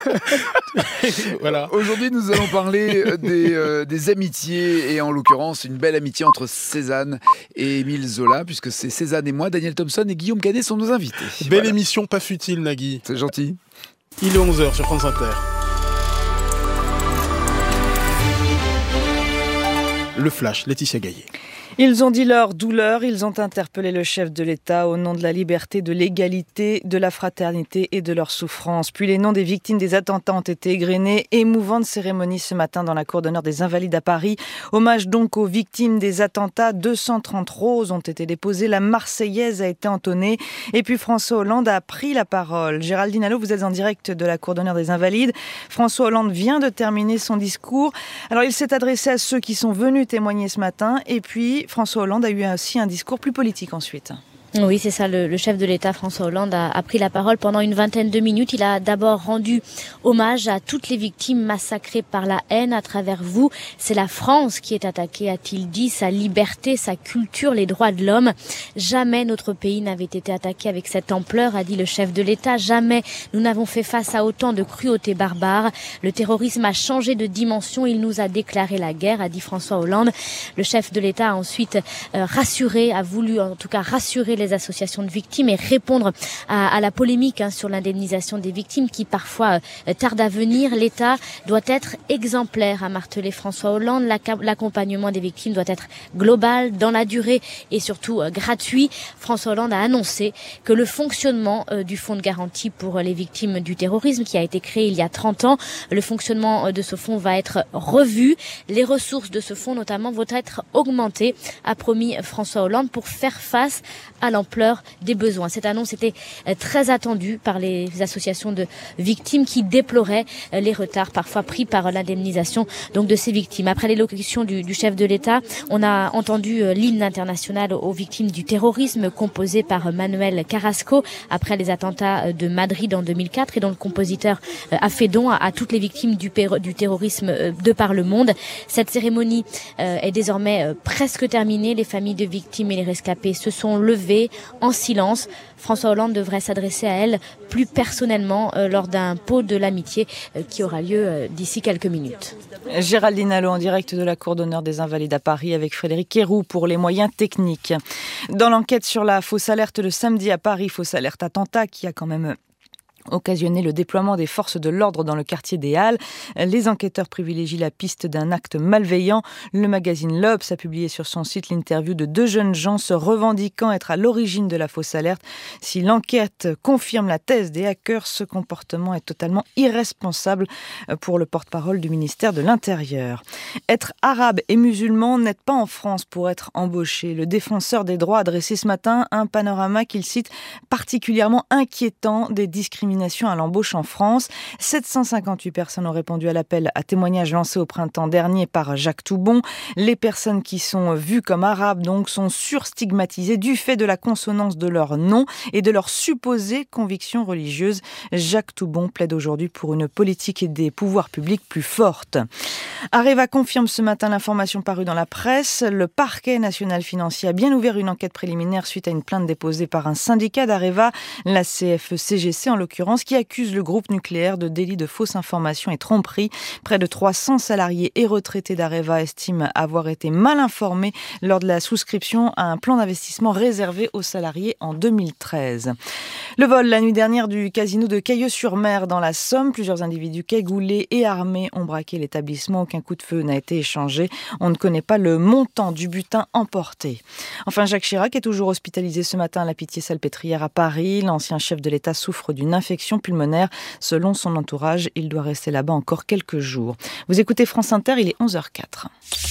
Voilà. Aujourd'hui, nous allons parler des amitiés, et en l'occurrence, une belle amitié entre Cézanne et Émile Zola, puisque c'est Cézanne et moi, Daniel Thompson et Guillaume Canet sont nos invités. Belle émission, pas futile, Nagui. C'est gentil. Il est 11h sur France Inter. Le Flash, Laetitia Gaillet. Ils ont dit leur douleur, ils ont interpellé le chef de l'État au nom de la liberté, de l'égalité, de la fraternité et de leur souffrance. Puis les noms des victimes des attentats ont été égrenés. Émouvante cérémonie ce matin dans la cour d'honneur des Invalides à Paris. Hommage donc aux victimes des attentats. 230 roses ont été déposées. La Marseillaise a été entonnée. Et puis François Hollande a pris la parole. Géraldine Allo, vous êtes en direct de la cour d'honneur des Invalides. François Hollande vient de terminer son discours. Alors il s'est adressé à ceux qui sont venus témoigner ce matin. Et puis François Hollande a eu aussi un discours plus politique ensuite. Oui, c'est ça. Le chef de l'État, François Hollande, a pris la parole pendant une vingtaine de minutes. Il a d'abord rendu hommage à toutes les victimes massacrées par la haine à travers vous. C'est la France qui est attaquée, a-t-il dit, sa liberté, sa culture, les droits de l'homme. Jamais notre pays n'avait été attaqué avec cette ampleur, a dit le chef de l'État. Jamais nous n'avons fait face à autant de cruauté barbare. Le terrorisme a changé de dimension. Il nous a déclaré la guerre, a dit François Hollande. Le chef de l'État a ensuite a voulu en tout cas rassurer les associations de victimes et répondre à la polémique sur l'indemnisation des victimes qui parfois tarde à venir. L'État doit être exemplaire, a martelé François Hollande. L'accompagnement des victimes doit être global, dans la durée et surtout gratuit. François Hollande a annoncé que le fonctionnement du fonds de garantie pour les victimes du terrorisme qui a été créé il y a 30 ans, le fonctionnement de ce fonds va être revu. Les ressources de ce fonds notamment vont être augmentées, a promis François Hollande, pour faire face à l'ampleur des besoins. Cette annonce était très attendue par les associations de victimes qui déploraient les retards parfois pris par l'indemnisation donc de ces victimes. Après l'élocution du chef de l'État, on a entendu l'hymne international aux victimes du terrorisme composé par Manuel Carrasco après les attentats de Madrid en 2004 et dont le compositeur a fait don à toutes les victimes du terrorisme de par le monde. Cette cérémonie est désormais presque terminée. Les familles de victimes et les rescapés se sont levées en silence. François Hollande devrait s'adresser à elle plus personnellement lors d'un pot de l'amitié qui aura lieu d'ici quelques minutes. Géraldine Allo en direct de la cour d'honneur des Invalides à Paris avec Frédéric Héroux pour les moyens techniques. Dans l'enquête sur la fausse alerte le samedi à Paris, fausse alerte attentat qui a quand même occasionné le déploiement des forces de l'ordre dans le quartier des Halles. Les enquêteurs privilégient la piste d'un acte malveillant. Le magazine L'Obs a publié sur son site l'interview de 2 jeunes gens se revendiquant être à l'origine de la fausse alerte. Si l'enquête confirme la thèse des hackers, ce comportement est totalement irresponsable pour le porte-parole du ministère de l'Intérieur. Être arabe et musulman n'aide pas en France pour être embauché. Le défenseur des droits a dressé ce matin un panorama qu'il cite particulièrement inquiétant des discriminations à l'embauche en France. 758 personnes ont répondu à l'appel à témoignage lancé au printemps dernier par Jacques Toubon. Les personnes qui sont vues comme arabes donc sont surstigmatisées du fait de la consonance de leur nom et de leur supposée conviction religieuse. Jacques Toubon plaide aujourd'hui pour une politique des pouvoirs publics plus forte. Areva confirme ce matin l'information parue dans la presse. Le parquet national financier a bien ouvert une enquête préliminaire suite à une plainte déposée par un syndicat d'Areva, la CFE-CGC en l'occurrence, qui accuse le groupe nucléaire de délit de fausse information et tromperie. Près de 300 salariés et retraités d'Areva estiment avoir été mal informés lors de la souscription à un plan d'investissement réservé aux salariés en 2013. Le vol la nuit dernière du casino de Cailleux-sur-Mer dans la Somme. Plusieurs individus cagoulés et armés ont braqué l'établissement. Aucun coup de feu n'a été échangé. On ne connaît pas le montant du butin emporté. Enfin, Jacques Chirac est toujours hospitalisé ce matin à la Pitié-Salpêtrière à Paris. L'ancien chef de l'État souffre d'une infection pulmonaire. Selon son entourage, il doit rester là-bas encore quelques jours. Vous écoutez France Inter, il est 11h04.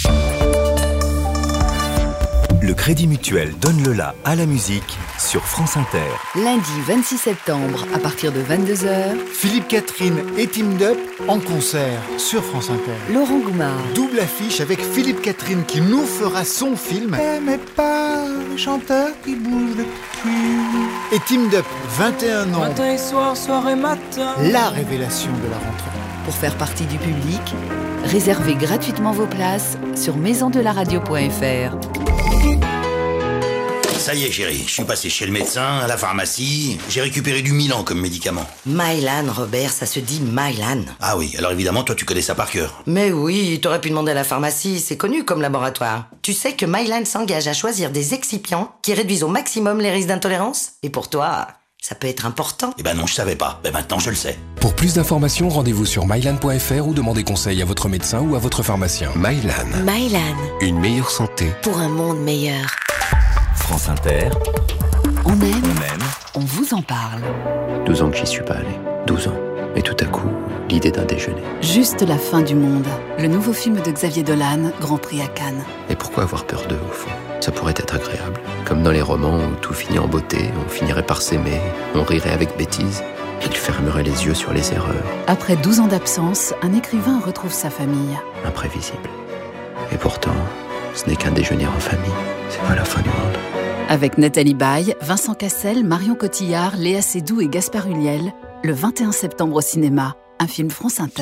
Le Crédit Mutuel donne le la à la musique sur France Inter. Lundi 26 septembre, à partir de 22h, Philippe Catherine et Team Up en concert sur France Inter. Laurent Goumard. Double affiche avec Philippe Catherine qui nous fera son film. Mais pas les chanteurs qui bougent le cul. Et Team Up, 21 ans. Matin et soir, soir et matin. La révélation de la rentrée. Pour faire partie du public, réservez gratuitement vos places sur maisondelaradio.fr. Ça y est, chérie, je suis passé chez le médecin, à la pharmacie, j'ai récupéré du Mylan comme médicament. Mylan, Robert, ça se dit Mylan. Ah oui, alors évidemment, toi tu connais ça par cœur. Mais oui, t'aurais pu demander à la pharmacie, c'est connu comme laboratoire. Tu sais que Mylan s'engage à choisir des excipients qui réduisent au maximum les risques d'intolérance? Et pour toi, ça peut être important. Eh ben non, je savais pas. Ben maintenant, je le sais. Pour plus d'informations, rendez-vous sur mylan.fr ou demandez conseil à votre médecin ou à votre pharmacien. Mylan. Mylan. Une meilleure santé. Pour un monde meilleur. France Inter. On aime, on vous en parle. 12 ans que j'y suis pas allé. 12 ans. Et tout à coup, l'idée d'un déjeuner. Juste la fin du monde. Le nouveau film de Xavier Dolan, Grand Prix à Cannes. Et pourquoi avoir peur d'eux, au fond? Ça pourrait être agréable. Comme dans les romans où tout finit en beauté, on finirait par s'aimer, on rirait avec bêtise. Il fermerait les yeux sur les erreurs. Après 12 ans d'absence, un écrivain retrouve sa famille. Imprévisible. Et pourtant, ce n'est qu'un déjeuner en famille. C'est pas la fin du monde. Avec Nathalie Baye, Vincent Cassel, Marion Cotillard, Léa Seydoux et Gaspard Ulliel, le 21 septembre au cinéma, un film France Inter.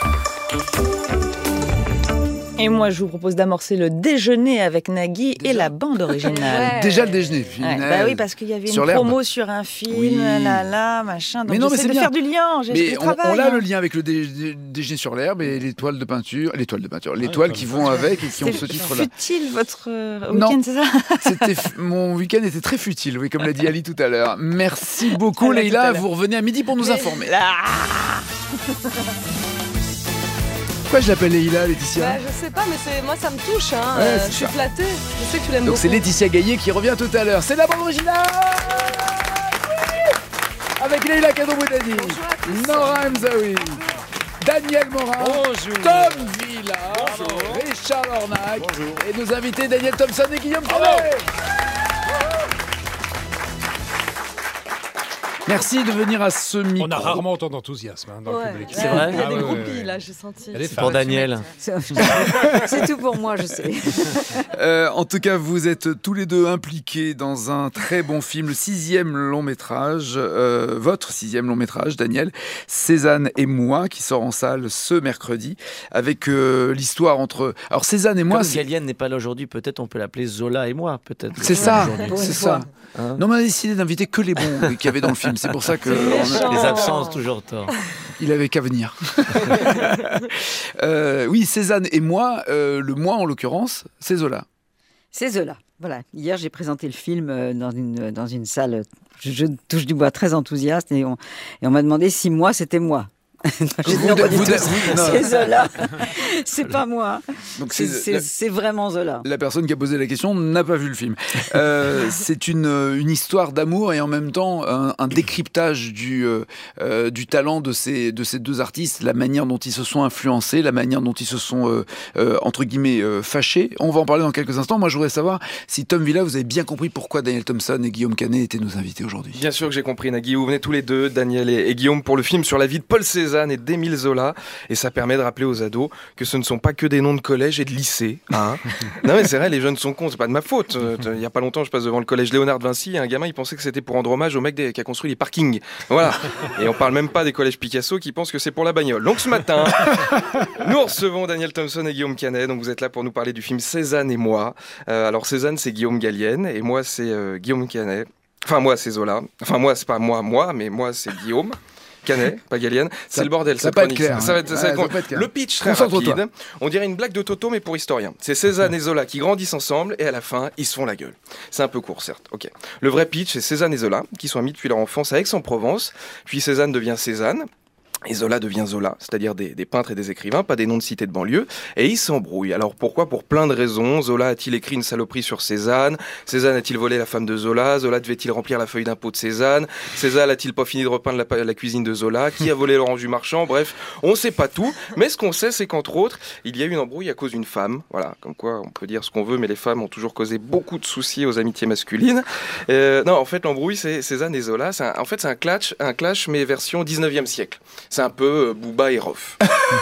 Et moi, je vous propose d'amorcer le déjeuner avec Nagui et la bande originale. Déjà le déjeuner. Bah oui, parce qu'il y avait une promo sur un film, machin. Donc mais non, mais c'est de bien. Faire du lien. Mais on a le lien avec le déjeuner sur l'herbe et l'étoile qui vont avec et qui ont ce titre-là. Futile votre week-end, c'est ça? Mon week-end était très futile, oui, comme l'a dit Ali tout à l'heure. Merci beaucoup, Leïla. Vous revenez à midi pour nous informer. Pourquoi je l'appelle Leïla, Laetitia? Je sais pas, mais moi ça me touche. Je suis flattée. Je sais que tu l'aimes beaucoup. Donc c'est Laetitia Gaillet qui revient tout à l'heure. C'est la bande originale avec Leïla Kadroboudani, Nora Mzaoui, Daniel Morin, Tom Villa, Richard Lornac et nos invités Daniel Thompson et Guillaume Canet. Merci de venir à ce micro. On a rarement autant d'enthousiasme dans le public. C'est vrai. Il y a des groupies là, j'ai senti. C'est pour Daniel. C'est tout pour moi, je sais. En tout cas, vous êtes tous les deux impliqués dans un très bon film, le 6e long métrage, votre 6e long métrage, Daniel, Cézanne et moi, qui sort en salle ce mercredi, avec l'histoire entre... Alors Cézanne et moi... Comme Gallienne n'est pas là aujourd'hui, peut-être on peut l'appeler Zola et moi, peut-être. C'est ça, c'est ça. Hein? Non, mais on a décidé d'inviter que les bons qu'il y avait dans le film. C'est pour ça que... Les absences, toujours tort. Il avait qu'à venir. Oui, Cézanne et moi, le moi en l'occurrence, c'est Zola. C'est Zola. Voilà. Hier, j'ai présenté le film dans une salle, je touche du bois, très enthousiaste, et on m'a demandé si moi, c'était moi. C'est Zola, c'est pas moi. Donc c'est vraiment Zola. La personne qui a posé la question n'a pas vu le film. C'est une histoire d'amour et en même temps un décryptage du talent de ces deux artistes, la manière dont ils se sont influencés, la manière dont ils se sont entre guillemets fâchés. On va en parler dans quelques instants. Moi, je voudrais savoir si Tom Villa, vous avez bien compris pourquoi Daniel Thompson et Guillaume Canet étaient nos invités aujourd'hui. Bien sûr que j'ai compris, Nagui. Vous venez tous les deux, Daniel et Guillaume, pour le film sur la vie de Paul Cézanne et d'Émile Zola, et ça permet de rappeler aux ados que ce ne sont pas que des noms de collège et de lycée. Hein. Non mais c'est vrai, les jeunes sont cons, c'est pas de ma faute. Il y a pas longtemps, je passe devant le collège Léonard de Vinci, et un gamin il pensait que c'était pour rendre hommage au mec qui a construit les parkings. Voilà. Et on parle même pas des collèges Picasso qui pensent que c'est pour la bagnole. Donc ce matin, nous recevons Daniel Thompson et Guillaume Canet. Donc vous êtes là pour nous parler du film Cézanne et moi. Alors Cézanne c'est Guillaume Gallienne et moi c'est Guillaume Canet. Enfin moi c'est Zola. Enfin moi c'est pas moi, mais moi c'est Guillaume Canet, pas Gallienne. C'est le bordel, cette chronique. Ça va être clair. Le pitch très rapide. On dirait une blague de Toto, mais pour historien. C'est Cézanne et Zola qui grandissent ensemble et à la fin, ils se font la gueule. C'est un peu court, certes. Ok. Le vrai pitch, c'est Cézanne et Zola qui sont amis depuis leur enfance à Aix-en-Provence. Puis Cézanne devient Cézanne. Et Zola devient Zola, c'est-à-dire des peintres et des écrivains, pas des noms de cités de banlieue, et ils s'embrouillent. Alors pourquoi ? Pour plein de raisons. Zola a-t-il écrit une saloperie sur Cézanne ? Cézanne a-t-il volé la femme de Zola ? Zola devait-il remplir la feuille d'impôt de Cézanne ? Cézanne a-t-il pas fini de repeindre la cuisine de Zola ? Qui a volé l'orange du marchand ? Bref, on sait pas tout, mais ce qu'on sait, c'est qu'entre autres, il y a eu une embrouille à cause d'une femme. Voilà, comme quoi on peut dire ce qu'on veut, mais les femmes ont toujours causé beaucoup de soucis aux amitiés masculines. Non, en fait, l'embrouille, c'est Cézanne et Zola. C'est un clash, mais version 19e siècle. C'est un peu Booba et Rof.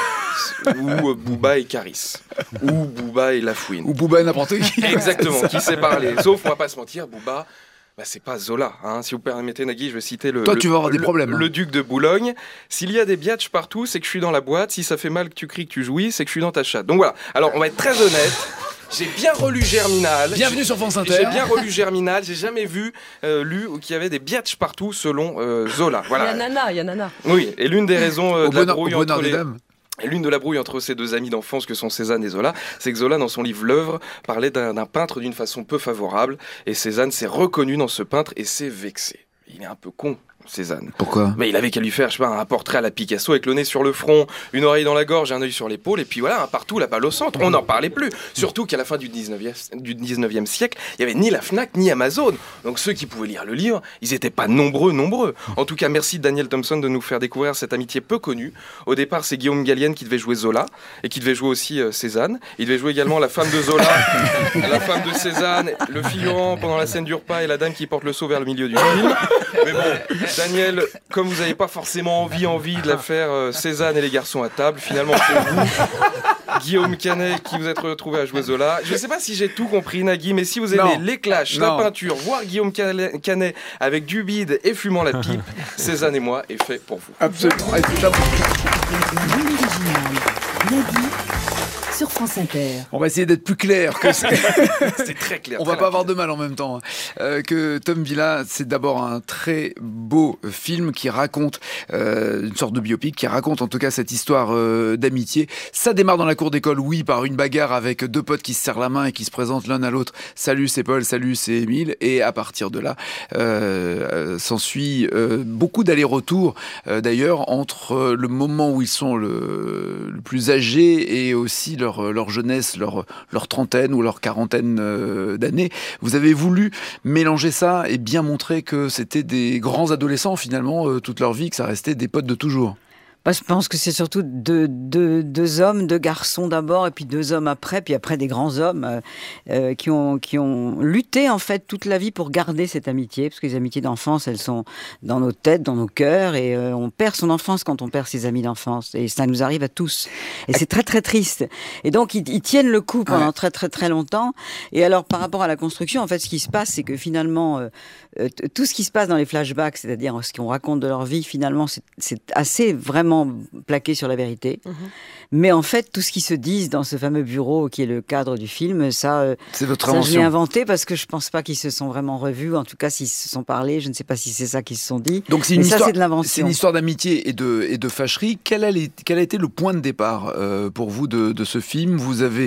Ou Booba et Caris. Ou Booba et Lafouine. Ou Booba et n'importe qui. Exactement, qui sait parler. Sauf, on va pas se mentir, Booba, c'est pas Zola. Hein. Si vous permettez, Nagui, je vais citer Toi, tu vas avoir des problèmes. Le duc de Boulogne. S'il y a des biatchs partout, c'est que je suis dans la boîte. Si ça fait mal que tu cries, que tu jouis, c'est que je suis dans ta chatte. Donc voilà. Alors, on va être très honnête. J'ai bien relu Germinal. Bienvenue sur France Inter. J'ai bien relu Germinal. J'ai jamais vu, lu qu'il y avait des biatchs partout selon Zola. Voilà. Il y a Nana. Oui, et l'une des raisons de la brouille entre des dames. Et l'une de la brouille entre ces deux amis d'enfance que sont Cézanne et Zola, c'est que Zola, dans son livre L'œuvre, parlait d'un peintre d'une façon peu favorable, et Cézanne s'est reconnu dans ce peintre et s'est vexé. Il est un peu con, Cézanne. Pourquoi ? Mais il avait qu'à lui faire, je sais pas, un portrait à la Picasso avec le nez sur le front, une oreille dans la gorge, un œil sur l'épaule, et puis voilà, un partout, la balle au centre. On n'en parlait plus. Surtout qu'à la fin du 19e siècle, il n'y avait ni la Fnac ni Amazon. Donc ceux qui pouvaient lire le livre, ils n'étaient pas nombreux. En tout cas, merci Daniel Thompson de nous faire découvrir cette amitié peu connue. Au départ, c'est Guillaume Gallienne qui devait jouer Zola, et qui devait jouer aussi Cézanne. Il devait jouer également la femme de Zola, la femme de Cézanne, le figurant pendant la scène du repas et la dame qui porte le seau vers le milieu du film. Mais bon, Daniel, comme vous n'avez pas forcément envie de la faire Cézanne et les garçons à table, finalement c'est vous, Guillaume Canet, qui vous êtes retrouvé à jouer Zola. Je ne sais pas si j'ai tout compris, Nagui, mais si vous aimez les clashs, la peinture, voir Guillaume Canet avec du bide et fumant la pipe, Cézanne et moi est fait pour vous. Absolument. Nagui sur France Inter. On va essayer d'être plus clair que ça. C'est très clair. On va pas avoir de mal en même temps. Que Tom Villa, c'est d'abord un très beau film qui raconte une sorte de biopic, qui raconte en tout cas cette histoire d'amitié. Ça démarre dans la cour d'école, oui, par une bagarre avec deux potes qui se serrent la main et qui se présentent l'un à l'autre. Salut, c'est Paul, salut, c'est Émile. Et à partir de là, s'ensuit beaucoup d'allers-retours d'ailleurs entre le moment où ils sont le plus âgés et aussi leur jeunesse, leur trentaine ou leur quarantaine d'années. Vous avez voulu mélanger ça et bien montrer que c'était des grands adolescents finalement toute leur vie, que ça restait des potes de toujours. Je pense que c'est surtout deux hommes, deux garçons d'abord, et puis deux hommes après, puis après des grands hommes qui ont lutté en fait toute la vie pour garder cette amitié, parce que les amitiés d'enfance, elles sont dans nos têtes, dans nos cœurs, et on perd son enfance quand on perd ses amis d'enfance, et ça nous arrive à tous. Et c'est très très triste. Et donc ils tiennent le coup pendant très très très longtemps. Et alors par rapport à la construction, en fait, ce qui se passe, c'est que finalement tout ce qui se passe dans les flashbacks, c'est-à-dire ce qu'on raconte de leur vie, finalement, c'est assez vraiment plaqué sur la vérité. Mais en fait, tout ce qui se dit dans ce fameux bureau qui est le cadre du film, c'est votre invention. Je l'ai inventé parce que je pense pas qu'ils se sont vraiment revus. En tout cas, s'ils se sont parlé, je ne sais pas si c'est ça qu'ils se sont dit. Donc c'est de l'invention. C'est une histoire d'amitié et de fâcherie. Quel a été le point de départ pour vous de ce film ? Vous avez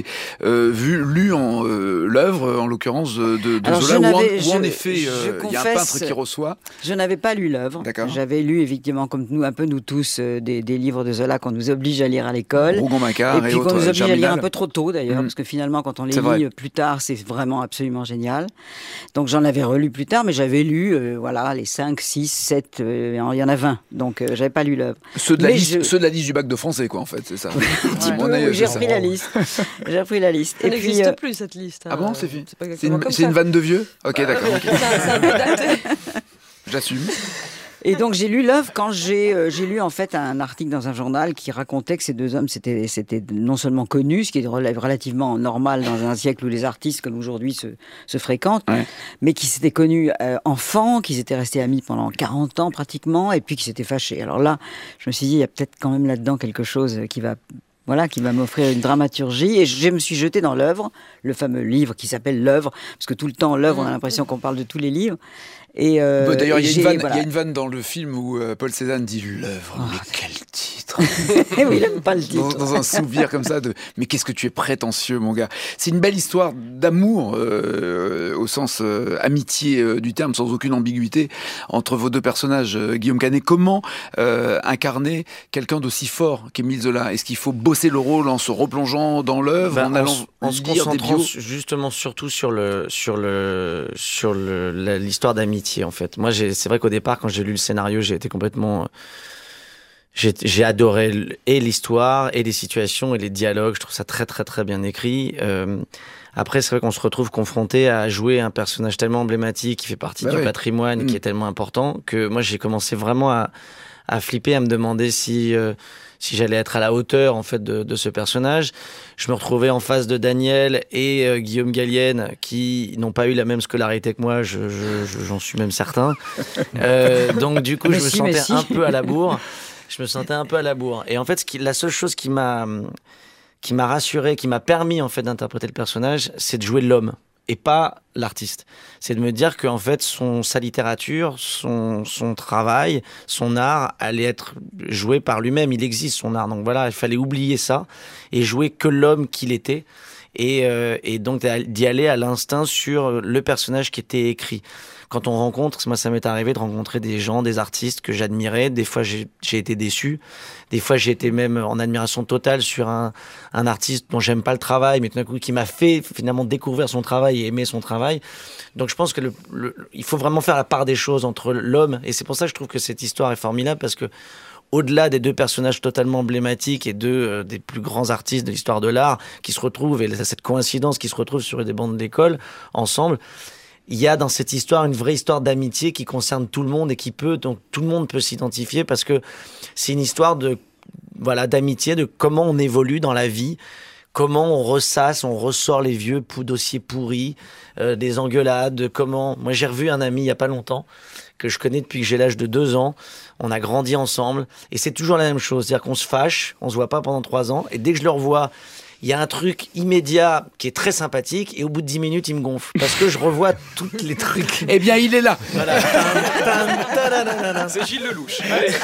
lu l'œuvre, en l'occurrence de Zola, où en effet il y a un peintre qui reçoit. Je n'avais pas lu l'œuvre. J'avais lu évidemment, comme nous, un peu nous tous, des livres de Zola qu'on nous oblige à lire à l'école. Rougon-Macquart et puis qu'on nous oblige à lire un peu trop tôt d'ailleurs, parce que finalement quand on les lit plus tard, c'est vraiment absolument génial. Donc j'en avais relu plus tard, mais j'avais lu les 5, 6, 7, il y en a 20. Donc j'avais pas lu l'œuvre. Ceux de la liste du bac de français, quoi, en fait, c'est ça. J'ai repris la liste. J'ai repris la liste. Ça n'existe plus, cette liste. Ah bon, c'est une vanne de vieux ? Ok, d'accord. C'est un peu daté. J'assume. Et donc j'ai lu l'œuvre quand j'ai lu en fait un article dans un journal qui racontait que ces deux hommes c'était non seulement connus, ce qui est relativement normal dans un siècle où les artistes comme aujourd'hui se fréquentent, mais qui s'étaient connus enfants, qui étaient restés amis pendant 40 ans pratiquement, et puis qui s'étaient fâchés. Alors là, je me suis dit, il y a peut-être quand même là-dedans quelque chose qui va m'offrir une dramaturgie, et je me suis jetée dans l'œuvre, le fameux livre qui s'appelle L'œuvre, parce que tout le temps, l'œuvre, on a l'impression qu'on parle de tous les livres. Et d'ailleurs, il y a une vanne dans le film où Paul Cézanne dit l'œuvre, mais quel titre. Oui, il n'aime pas le titre. Dans un souvenir comme ça mais qu'est-ce que tu es prétentieux, mon gars. C'est une belle histoire d'amour, au sens amitié du terme, sans aucune ambiguïté, entre vos deux personnages. Guillaume Canet, comment incarner quelqu'un d'aussi fort qu'Émile Zola ? Est-ce qu'il faut bosser le rôle en se replongeant dans l'œuvre, en se concentrant justement surtout sur l'histoire d'amitié, en fait. Moi, c'est vrai qu'au départ, quand j'ai lu le scénario, j'ai été complètement... J'ai adoré et l'histoire, et les situations, et les dialogues. Je trouve ça très, très, très bien écrit. Après, c'est vrai qu'on se retrouve confronté à jouer un personnage tellement emblématique, qui fait partie du patrimoine, qui est tellement important, que moi, j'ai commencé vraiment à flipper, à me demander si j'allais être à la hauteur en fait de ce personnage. Je me retrouvais en face de Daniel et Guillaume Gallienne qui n'ont pas eu la même scolarité que moi, j'en suis même certain. Donc du coup, je me sentais un peu à la bourre. Je me sentais un peu à la bourre. Et en fait, la seule chose qui m'a m'a rassuré, qui m'a permis en fait d'interpréter le personnage, c'est de jouer l'homme et pas l'artiste. C'est de me dire qu'en fait, sa littérature, son travail, son art allait être joué par lui-même. Il existe, son art. Donc voilà, il fallait oublier ça et jouer que l'homme qu'il était. Et donc d'y aller à l'instinct sur le personnage qui était écrit. Quand on rencontre, moi ça m'est arrivé de rencontrer des gens, des artistes que j'admirais. Des fois j'ai été déçu. Des fois j'ai été même en admiration totale sur un artiste dont j'aime pas le travail, mais tout d'un coup qui m'a fait finalement découvrir son travail et aimer son travail. Donc je pense que il faut vraiment faire la part des choses entre l'homme. Et c'est pour ça que je trouve que cette histoire est formidable, parce que au-delà des deux personnages totalement emblématiques et des plus grands artistes de l'histoire de l'art qui se retrouvent, et cette coïncidence qui se retrouve sur des bancs d'école ensemble, il y a dans cette histoire une vraie histoire d'amitié qui concerne tout le monde et donc tout le monde peut s'identifier, parce que c'est une histoire d'amitié, de comment on évolue dans la vie, comment on ressasse, on ressort les vieux dossiers pourris, des engueulades, moi j'ai revu un ami il y a pas longtemps, que je connais depuis que j'ai l'âge de 2 ans. On a grandi ensemble et c'est toujours la même chose. C'est-à-dire qu'on se fâche, on se voit pas pendant 3 ans et dès que je le revois, il y a un truc immédiat qui est très sympathique et au bout de 10 minutes, il me gonfle parce que je revois tous les trucs. Eh bien, il est là. Voilà. C'est Gilles Lelouch.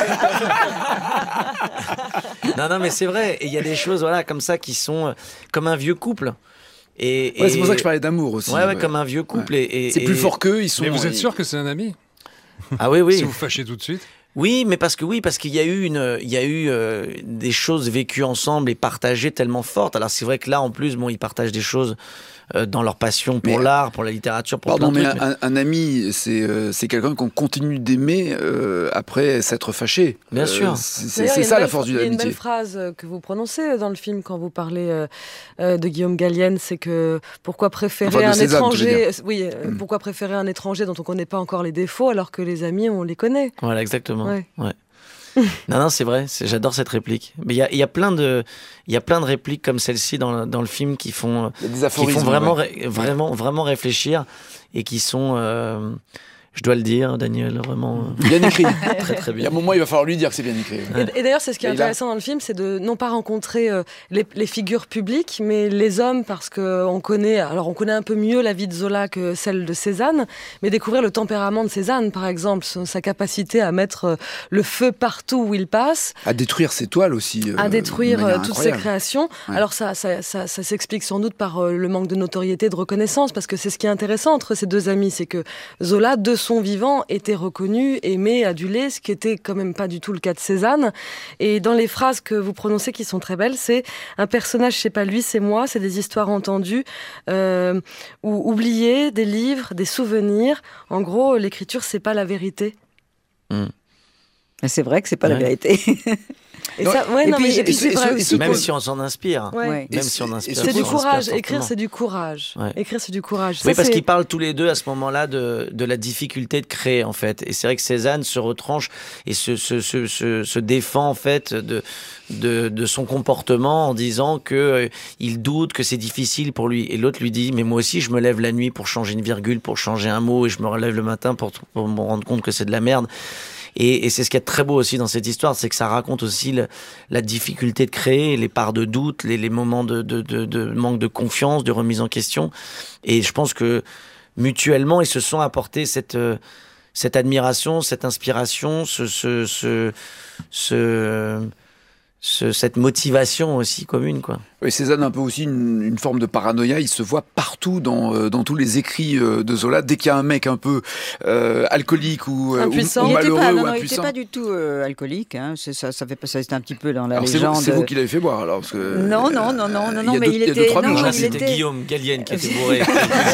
Non, mais c'est vrai. Et il y a des choses comme ça qui sont comme un vieux couple. C'est pour ça que je parlais d'amour aussi. Ouais, comme un vieux couple. Ouais. C'est plus fort qu'eux. Mais vous êtes sûr que c'est un ami ? Ah oui. Si vous fâchez tout de suite ? Oui, mais parce qu'il y a eu des choses vécues ensemble et partagées tellement fortes. Alors c'est vrai que là, en plus, ils partagent des choses dans leur passion pour l'art, pour la littérature, pour plein de trucs. Un ami, c'est quelqu'un qu'on continue d'aimer après s'être fâché. Bien sûr. C'est ça la force d'une amitié. Il y a une belle phrase que vous prononcez dans le film quand vous parlez de Guillaume Gallienne, c'est que pourquoi préférer un étranger pourquoi préférer un étranger dont on ne connaît pas encore les défauts alors que les amis, on les connaît. Voilà, exactement. Ouais. Non, c'est vrai. J'adore cette réplique. Mais il y a plein de répliques comme celle-ci dans le film qui font vraiment réfléchir et qui sont, je dois le dire, Daniel, vraiment bien écrit. Très très bien. Il y a un moment, il va falloir lui dire que c'est bien écrit. Et d'ailleurs, c'est ce qui est intéressant dans le film, c'est de non pas rencontrer les figures publiques, mais les hommes, parce qu'on connaît un peu mieux la vie de Zola que celle de Cézanne, mais découvrir le tempérament de Cézanne, par exemple, sa capacité à mettre le feu partout où il passe, à détruire ses toiles aussi, à détruire toutes ses créations. Ouais. Alors ça s'explique sans doute par le manque de notoriété, de reconnaissance, parce que c'est ce qui est intéressant entre ces deux amis, c'est que Zola, de son vivant, était reconnu, aimé, adulé, ce qui était quand même pas du tout le cas de Cézanne. Et dans les phrases que vous prononcez qui sont très belles, c'est un personnage, c'est pas lui, c'est moi, c'est des histoires entendues ou oubliées, des livres, des souvenirs. En gros, l'écriture, c'est pas la vérité. C'est vrai que c'est pas la vérité. Et puis c'est vrai aussi. Même si on s'en inspire. Ouais. Même si on inspire. C'est du courage. Écrire, c'est du courage. Ouais. Écrire, c'est du courage. Oui, parce qu'ils parlent tous les deux à ce moment-là de la difficulté de créer, en fait. Et c'est vrai que Cézanne se retranche et se défend, en fait, de son comportement en disant qu'il doute, que c'est difficile pour lui. Et l'autre lui dit, mais moi aussi, je me lève la nuit pour changer une virgule, pour changer un mot, et je me relève le matin pour me rendre compte que c'est de la merde. Et c'est ce qui est très beau aussi dans cette histoire, c'est que ça raconte aussi la difficulté de créer, les parts de doute, les moments de manque de confiance, de remise en question. Et je pense que mutuellement, ils se sont apportés cette admiration, cette inspiration, cette motivation aussi commune, quoi. Oui, Cézanne a un peu aussi une forme de paranoïa. Il se voit partout dans tous les écrits de Zola. Dès qu'il y a un mec un peu alcoolique ou malheureux ou impuissant. Il n'était pas du tout alcoolique. Hein. Ça c'était un petit peu dans la alors légende. C'est vous qui l'avez fait boire alors parce que, Non, mais il était. C'était Guillaume Gallienne qui était bourré.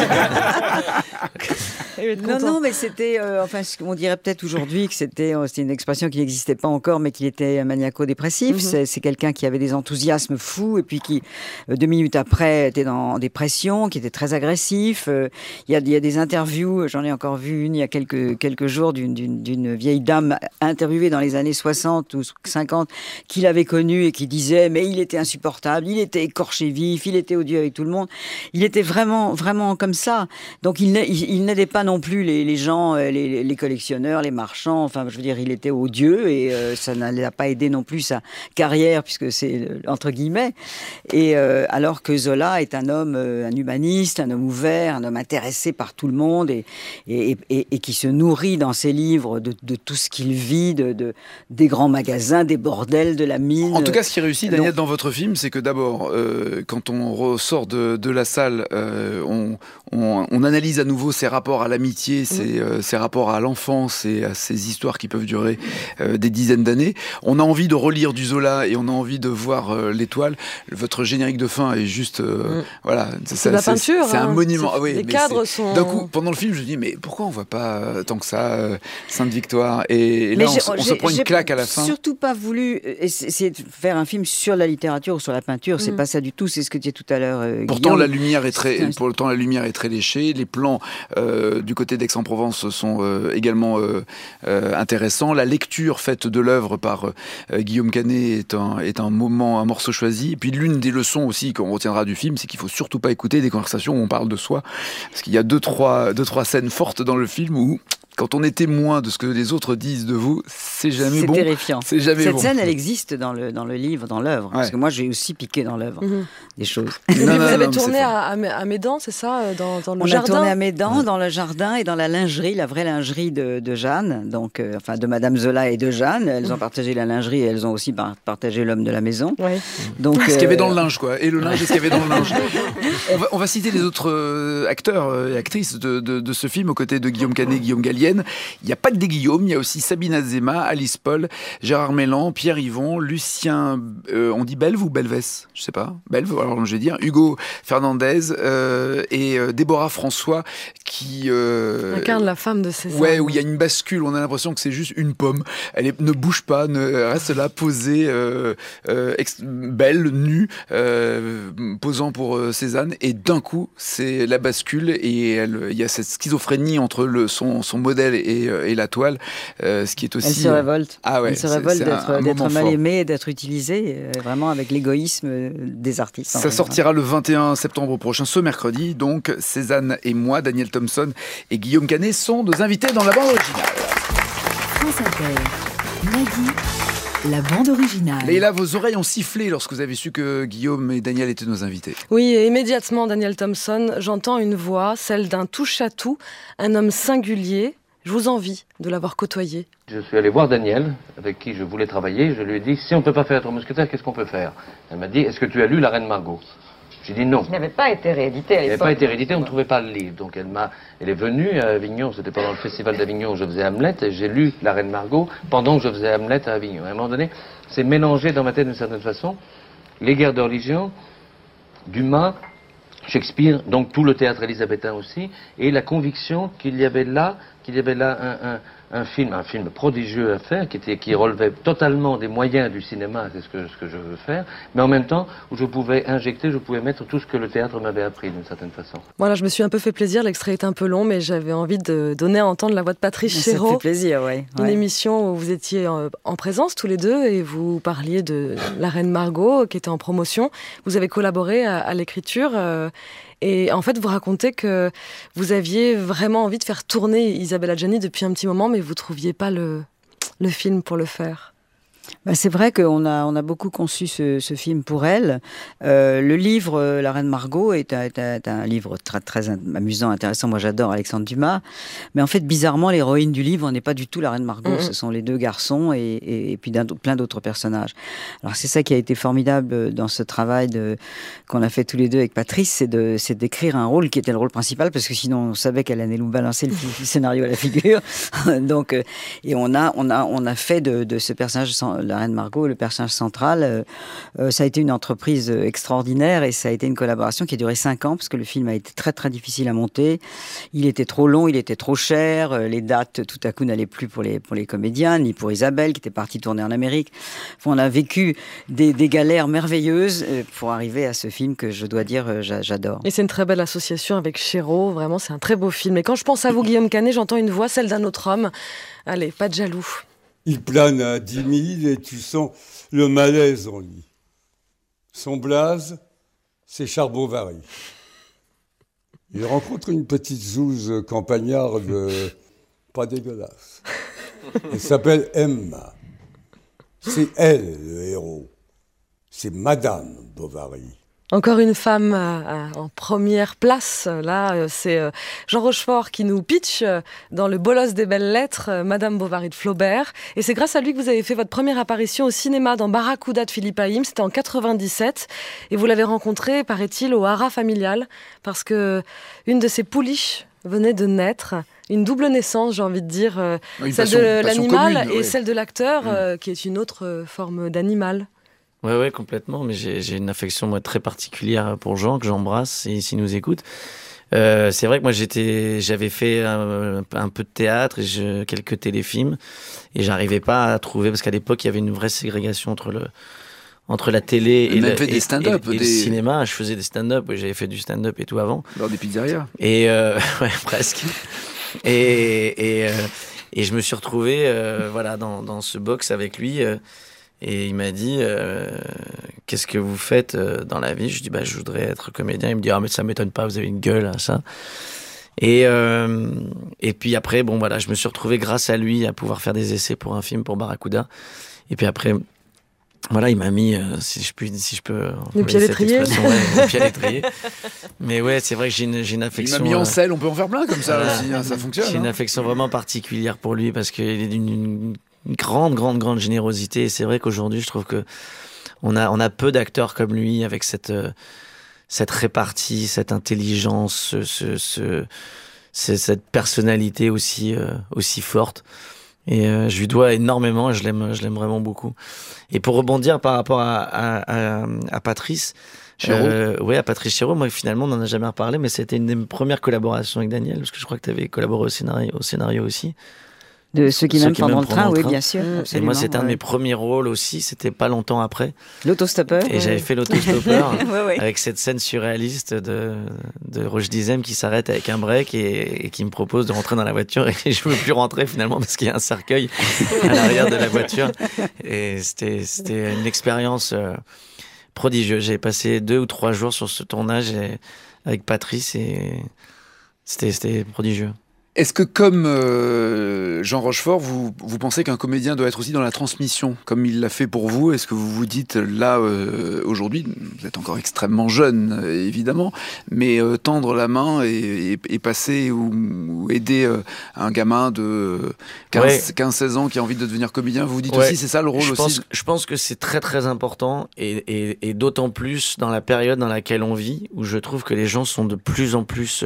Non, mais c'était, on dirait peut-être aujourd'hui que c'était une expression qui n'existait pas encore, mais qu'il était maniaco-dépressif. C'est quelqu'un qui avait des enthousiasmes fous et puis qui, 2 minutes après, était en dépression, qui était très agressif. Il y a des interviews, j'en ai encore vu une il y a quelques jours d'une vieille dame interviewée dans les années 60 ou 50 qu'il avait connue et qui disait mais il était insupportable, il était écorché vif, il était odieux avec tout le monde. Il était vraiment, vraiment comme ça. Donc il n'aidait pas non plus les gens, les collectionneurs, les marchands. Enfin, je veux dire, il était odieux et ça n'a pas aidé non plus sa carrière, puisque c'est entre guillemets. Et alors que Zola est un homme, un humaniste, un homme ouvert, un homme intéressé par tout le monde et qui se nourrit dans ses livres de tout ce qu'il vit, des grands magasins, des bordels, de la mine. En tout cas, ce qui réussit, Daniel, dans votre film, c'est que d'abord, quand on ressort de la salle, on analyse à nouveau ses rapports à l'amitié, ses rapports à l'enfance et à ces histoires qui peuvent durer des dizaines d'années. On a envie de relire du Zola et on a envie de voir l'étoile. Votre générique de fin est juste... voilà, c'est de la peinture. C'est un monument. Ah oui, les cadres sont... D'un coup, pendant le film, je me dis, mais pourquoi on ne voit pas tant que ça Sainte-Victoire et là, on se prend une claque à la fin. J'ai surtout pas voulu essayer de faire un film sur la littérature ou sur la peinture. C'est pas ça du tout. C'est ce que tu disais tout à l'heure. Pourtant, Guillaume. la lumière est très léchée. Les plans du côté d'Aix-en-Provence sont également intéressants. La lecture faite de l'œuvre par Guillaume Canet est un morceau choisi. Et puis l'une des leçons aussi qu'on retiendra du film, c'est qu'il faut surtout pas écouter des conversations où on parle de soi, parce qu'il y a deux trois scènes fortes dans le film où quand on est témoin de ce que les autres disent de vous, c'est jamais bon. C'est terrifiant. C'est jamais Cette bon. scène, elle existe dans le livre, dans l'œuvre. Parce que moi, j'ai aussi piqué dans l'œuvre des choses. Vous avez tourné à Médan, c'est ça, dans le jardin. On a tourné à Médan, dans le jardin et dans la lingerie, la vraie lingerie de Jeanne, donc enfin de Madame Zola et de Jeanne. Elles ont partagé la lingerie et elles ont aussi partagé l'homme de la maison. Oui. Donc ce qu'il y avait dans le linge, quoi, et le linge et ce qu'il y avait dans le linge. On va citer les autres acteurs et actrices de ce film aux côtés de Guillaume Canet, Guillaume Gallienne. Il n'y a pas que des Guillaume, il y a aussi Sabine Azéma, Alice Paul, Gérard Mélan, Pierre Yvon, Lucien, on dit Belve ou Belvès, je sais pas, Belve, alors je vais dire, Hugo Fernandez et Déborah François qui incarne la femme de César. Ouais, où il y a une bascule, on a l'impression que c'est juste une pomme, ne bouge pas, reste là posée, belle, nue, posant pour Cézanne, et d'un coup c'est la bascule et il y a cette schizophrénie entre son modèle et la toile, ce qui est aussi... Elle se révolte. Elle se révolte d'être mal aimée et d'être utilisée, vraiment avec l'égoïsme des artistes. Ça sortira le 21 septembre prochain, ce mercredi. Donc, Cézanne et moi, Daniel Thompson et Guillaume Canet sont nos invités dans la bande originale. France Inter, Nagui, la bande originale. Et là, vos oreilles ont sifflé lorsque vous avez su que Guillaume et Daniel étaient nos invités. Oui, et immédiatement, Daniel Thompson, j'entends une voix, celle d'un touche-à-tout, un homme singulier. Je vous envie de l'avoir côtoyé. Je suis allé voir Daniel, avec qui je voulais travailler. Je lui ai dit, si on ne peut pas faire être mousquetaire, qu'est-ce qu'on peut faire? Elle m'a dit, est-ce que tu as lu La Reine Margot? J'ai dit non. Il n'avait pas été réédité à l'époque. Il n'avait pas été réédité, on ne trouvait pas le livre. Donc elle est venue à Avignon, c'était pendant le festival d'Avignon où je faisais Hamlet, et j'ai lu La Reine Margot pendant que je faisais Hamlet à Avignon. À un moment donné, c'est mélangé dans ma tête d'une certaine façon, les guerres de religion, Dumas, Shakespeare, donc tout le théâtre élisabétain aussi, et la conviction qu'il y avait là un film prodigieux à faire, qui relevait totalement des moyens du cinéma, c'est ce que je veux faire, mais en même temps où je pouvais mettre tout ce que le théâtre m'avait appris d'une certaine façon. Voilà, je me suis un peu fait plaisir, l'extrait est un peu long, mais j'avais envie de donner à entendre la voix de Patrice Chéreau. Ça fait plaisir, oui. Une émission où vous étiez en présence tous les deux et vous parliez de La Reine Margot qui était en promotion. Vous avez collaboré à l'écriture. Et en fait, vous racontez que vous aviez vraiment envie de faire tourner Isabelle Adjani depuis un petit moment, mais vous ne trouviez pas le film pour le faire. C'est vrai qu'on a beaucoup conçu ce film pour elle. Le livre La Reine Margot est un livre très, très amusant, intéressant. Moi, j'adore Alexandre Dumas. Mais en fait, bizarrement, l'héroïne du livre n'est pas du tout la Reine Margot. Ce sont les deux garçons et puis plein d'autres personnages. Alors, c'est ça qui a été formidable dans ce travail qu'on a fait tous les deux avec Patrice, c'est d'écrire un rôle qui était le rôle principal, parce que sinon, on savait qu'elle allait nous balancer le scénario à la figure. Donc, et on a fait de ce personnage, la Reine Margot, le personnage central. Ça a été une entreprise extraordinaire et ça a été une collaboration qui a duré 5 ans, parce que le film a été très très difficile à monter. Il était trop long, il était trop cher, les dates tout à coup n'allaient plus pour les comédiens, ni pour Isabelle qui était partie tourner en Amérique. Enfin, on a vécu des galères merveilleuses pour arriver à ce film que je dois dire j'adore. Et c'est une très belle association avec Chéreau, vraiment c'est un très beau film. Et quand je pense à vous, Guillaume Canet, j'entends une voix, celle d'un autre homme. Allez, pas de jaloux. Il plane à 10 000 et tu sens le malaise en lui. Son blaze, c'est Charbon-Vary. Il rencontre une petite zouze campagnarde, pas dégueulasse. Elle s'appelle Emma. C'est elle, le héros. C'est Madame Bovary. Encore une femme en première place. Là, c'est Jean Rochefort qui nous pitch dans le bolos des belles lettres, Madame Bovary de Flaubert. Et c'est grâce à lui que vous avez fait votre première apparition au cinéma dans Barracuda de Philippe Haïm. C'était en 97. Et vous l'avez rencontré, paraît-il, au haras familial, parce que une de ses pouliches venait de naître. Une double naissance, j'ai envie de dire. Celle de l'animal et celle de l'acteur, qui est une autre forme d'animal. Ouais, complètement. Mais j'ai une affection moi, très particulière pour Jean, que j'embrasse s'il nous écoute. C'est vrai que moi j'avais fait un peu de théâtre et quelques téléfilms et j'arrivais pas à trouver, parce qu'à l'époque il y avait une vraie ségrégation entre la télé et le cinéma. Je faisais des stand-up, j'avais fait du stand-up et tout avant. Dans des pizzerias. Et ouais, presque. Et je me suis retrouvé dans ce box avec lui. Et il m'a dit qu'est-ce que vous faites dans la vie? Je dis je voudrais être comédien. Il me dit mais ça m'étonne pas, vous avez une gueule à ça. Et puis après je me suis retrouvé grâce à lui à pouvoir faire des essais pour un film pour Barracuda. Et puis après il m'a mis si je peux le pied à l'étrier. Le pied à l'étrier. Mais ouais, c'est vrai que j'ai une affection. Il m'a mis en selle, on peut en faire plein comme ça aussi, ça fonctionne. J'ai une affection vraiment particulière pour lui parce qu'il est d'une grande générosité. Et c'est vrai qu'aujourd'hui, je trouve que on a peu d'acteurs comme lui avec cette répartie, cette intelligence, cette personnalité aussi forte. Et je lui dois énormément, je l'aime vraiment beaucoup. Et pour rebondir par rapport à Patrice Chéreau. À Patrice Chéreau, moi finalement on n'en a jamais reparlé, mais c'était une des premières collaborations avec Daniel, parce que je crois que tu avais collaboré au scénario aussi. De ceux qui m'aiment pendant le train, oui, bien sûr. Et moi, c'était un de mes premiers rôles aussi, c'était pas longtemps après. L'autostoppeur. Et j'avais fait l'autostoppeur avec cette scène surréaliste de Roche Dizem qui s'arrête avec un break et qui me propose de rentrer dans la voiture. Et je ne veux plus rentrer finalement parce qu'il y a un cercueil à l'arrière de la voiture. Et c'était une expérience prodigieuse. J'avais passé 2 ou 3 jours sur ce tournage avec Patrice et c'était prodigieux. Est-ce que, comme Jean Rochefort, vous pensez qu'un comédien doit être aussi dans la transmission, comme il l'a fait pour vous? Est-ce que vous vous dites, là, aujourd'hui, vous êtes encore extrêmement jeune, évidemment, mais tendre la main et passer ou aider un gamin de 15-16 ans qui a envie de devenir comédien, vous vous dites aussi, c'est ça le rôle aussi? Je pense que c'est très très important, et d'autant plus dans la période dans laquelle on vit, où je trouve que les gens sont de plus en plus...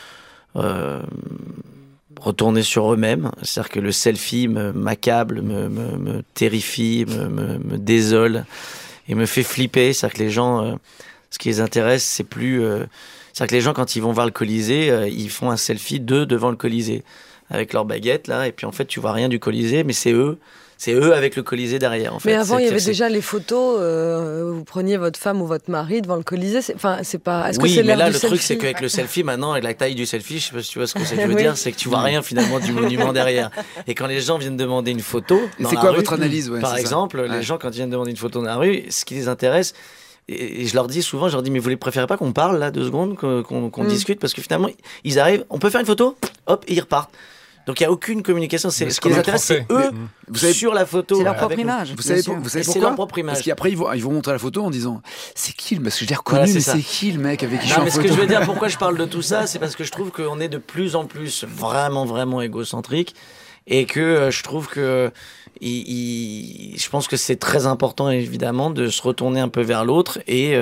retourner sur eux-mêmes, c'est-à-dire que le selfie m'accable, me terrifie, me désole et me fait flipper. C'est-à-dire que les gens, ce qui les intéresse, c'est plus... c'est-à-dire que les gens, quand ils vont voir le Colisée, ils font un selfie d'eux devant le Colisée, avec leur baguette, là, et puis en fait, tu vois rien du Colisée, mais c'est eux avec le Colisée derrière. En fait. Mais avant, il y avait déjà les photos, vous preniez votre femme ou votre mari devant le Colisée. C'est pas. Est-ce que c'est mais là, le truc, c'est qu'avec le selfie, maintenant, avec la taille du selfie, je sais pas si tu vois ce que ça veut dire, c'est que tu vois rien finalement du monument derrière. Et quand les gens viennent demander une photo, c'est quoi votre analyse? Par exemple, les gens, quand ils viennent demander une photo dans la rue, ce qui les intéresse, et je leur dis souvent, mais vous ne préférez pas qu'on parle là 2 secondes, qu'on discute, parce que finalement, ils arrivent, on peut faire une photo, hop, et ils repartent. Donc il n'y a aucune communication. Ce qui les intéresse, c'est eux sur la photo. C'est leur propre image. Vous savez pourquoi? C'est leur propre image. Parce qu'après, ils vont montrer la photo en disant c'est qui? Parce que je l'ai reconnu, mais c'est qui le mec avec qui je suis en photo? Ce que je veux dire, pourquoi je parle de tout ça, c'est parce que je trouve qu'on est de plus en plus vraiment égocentrique et que je trouve que je pense que c'est très important évidemment de se retourner un peu vers l'autre et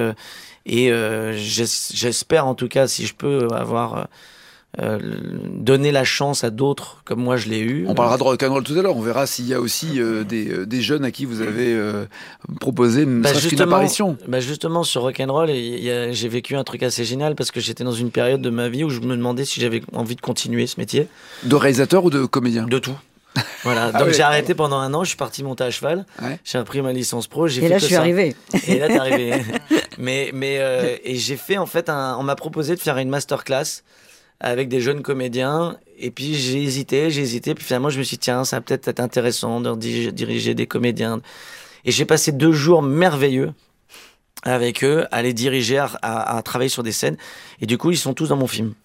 j'espère en tout cas, si je peux avoir donner la chance à d'autres comme moi je l'ai eu. On parlera de rock'n'roll tout à l'heure, on verra s'il y a aussi des jeunes à qui vous avez proposé une apparition. Justement sur rock'n'roll, j'ai vécu un truc assez génial parce que j'étais dans une période de ma vie où je me demandais si j'avais envie de continuer ce métier. De réalisateur ou de comédien? De tout. Voilà, donc j'ai arrêté pendant 1 an, je suis parti monter à cheval, j'ai appris ma licence pro, et là je suis arrivé. Et là t'es arrivé. Et j'ai fait en fait on m'a proposé de faire une masterclass avec des jeunes comédiens, et puis j'ai hésité, puis finalement je me suis dit tiens, ça va peut-être être intéressant de diriger des comédiens. Et j'ai passé 2 jours merveilleux avec eux, à les diriger, à travailler sur des scènes, et du coup ils sont tous dans mon film.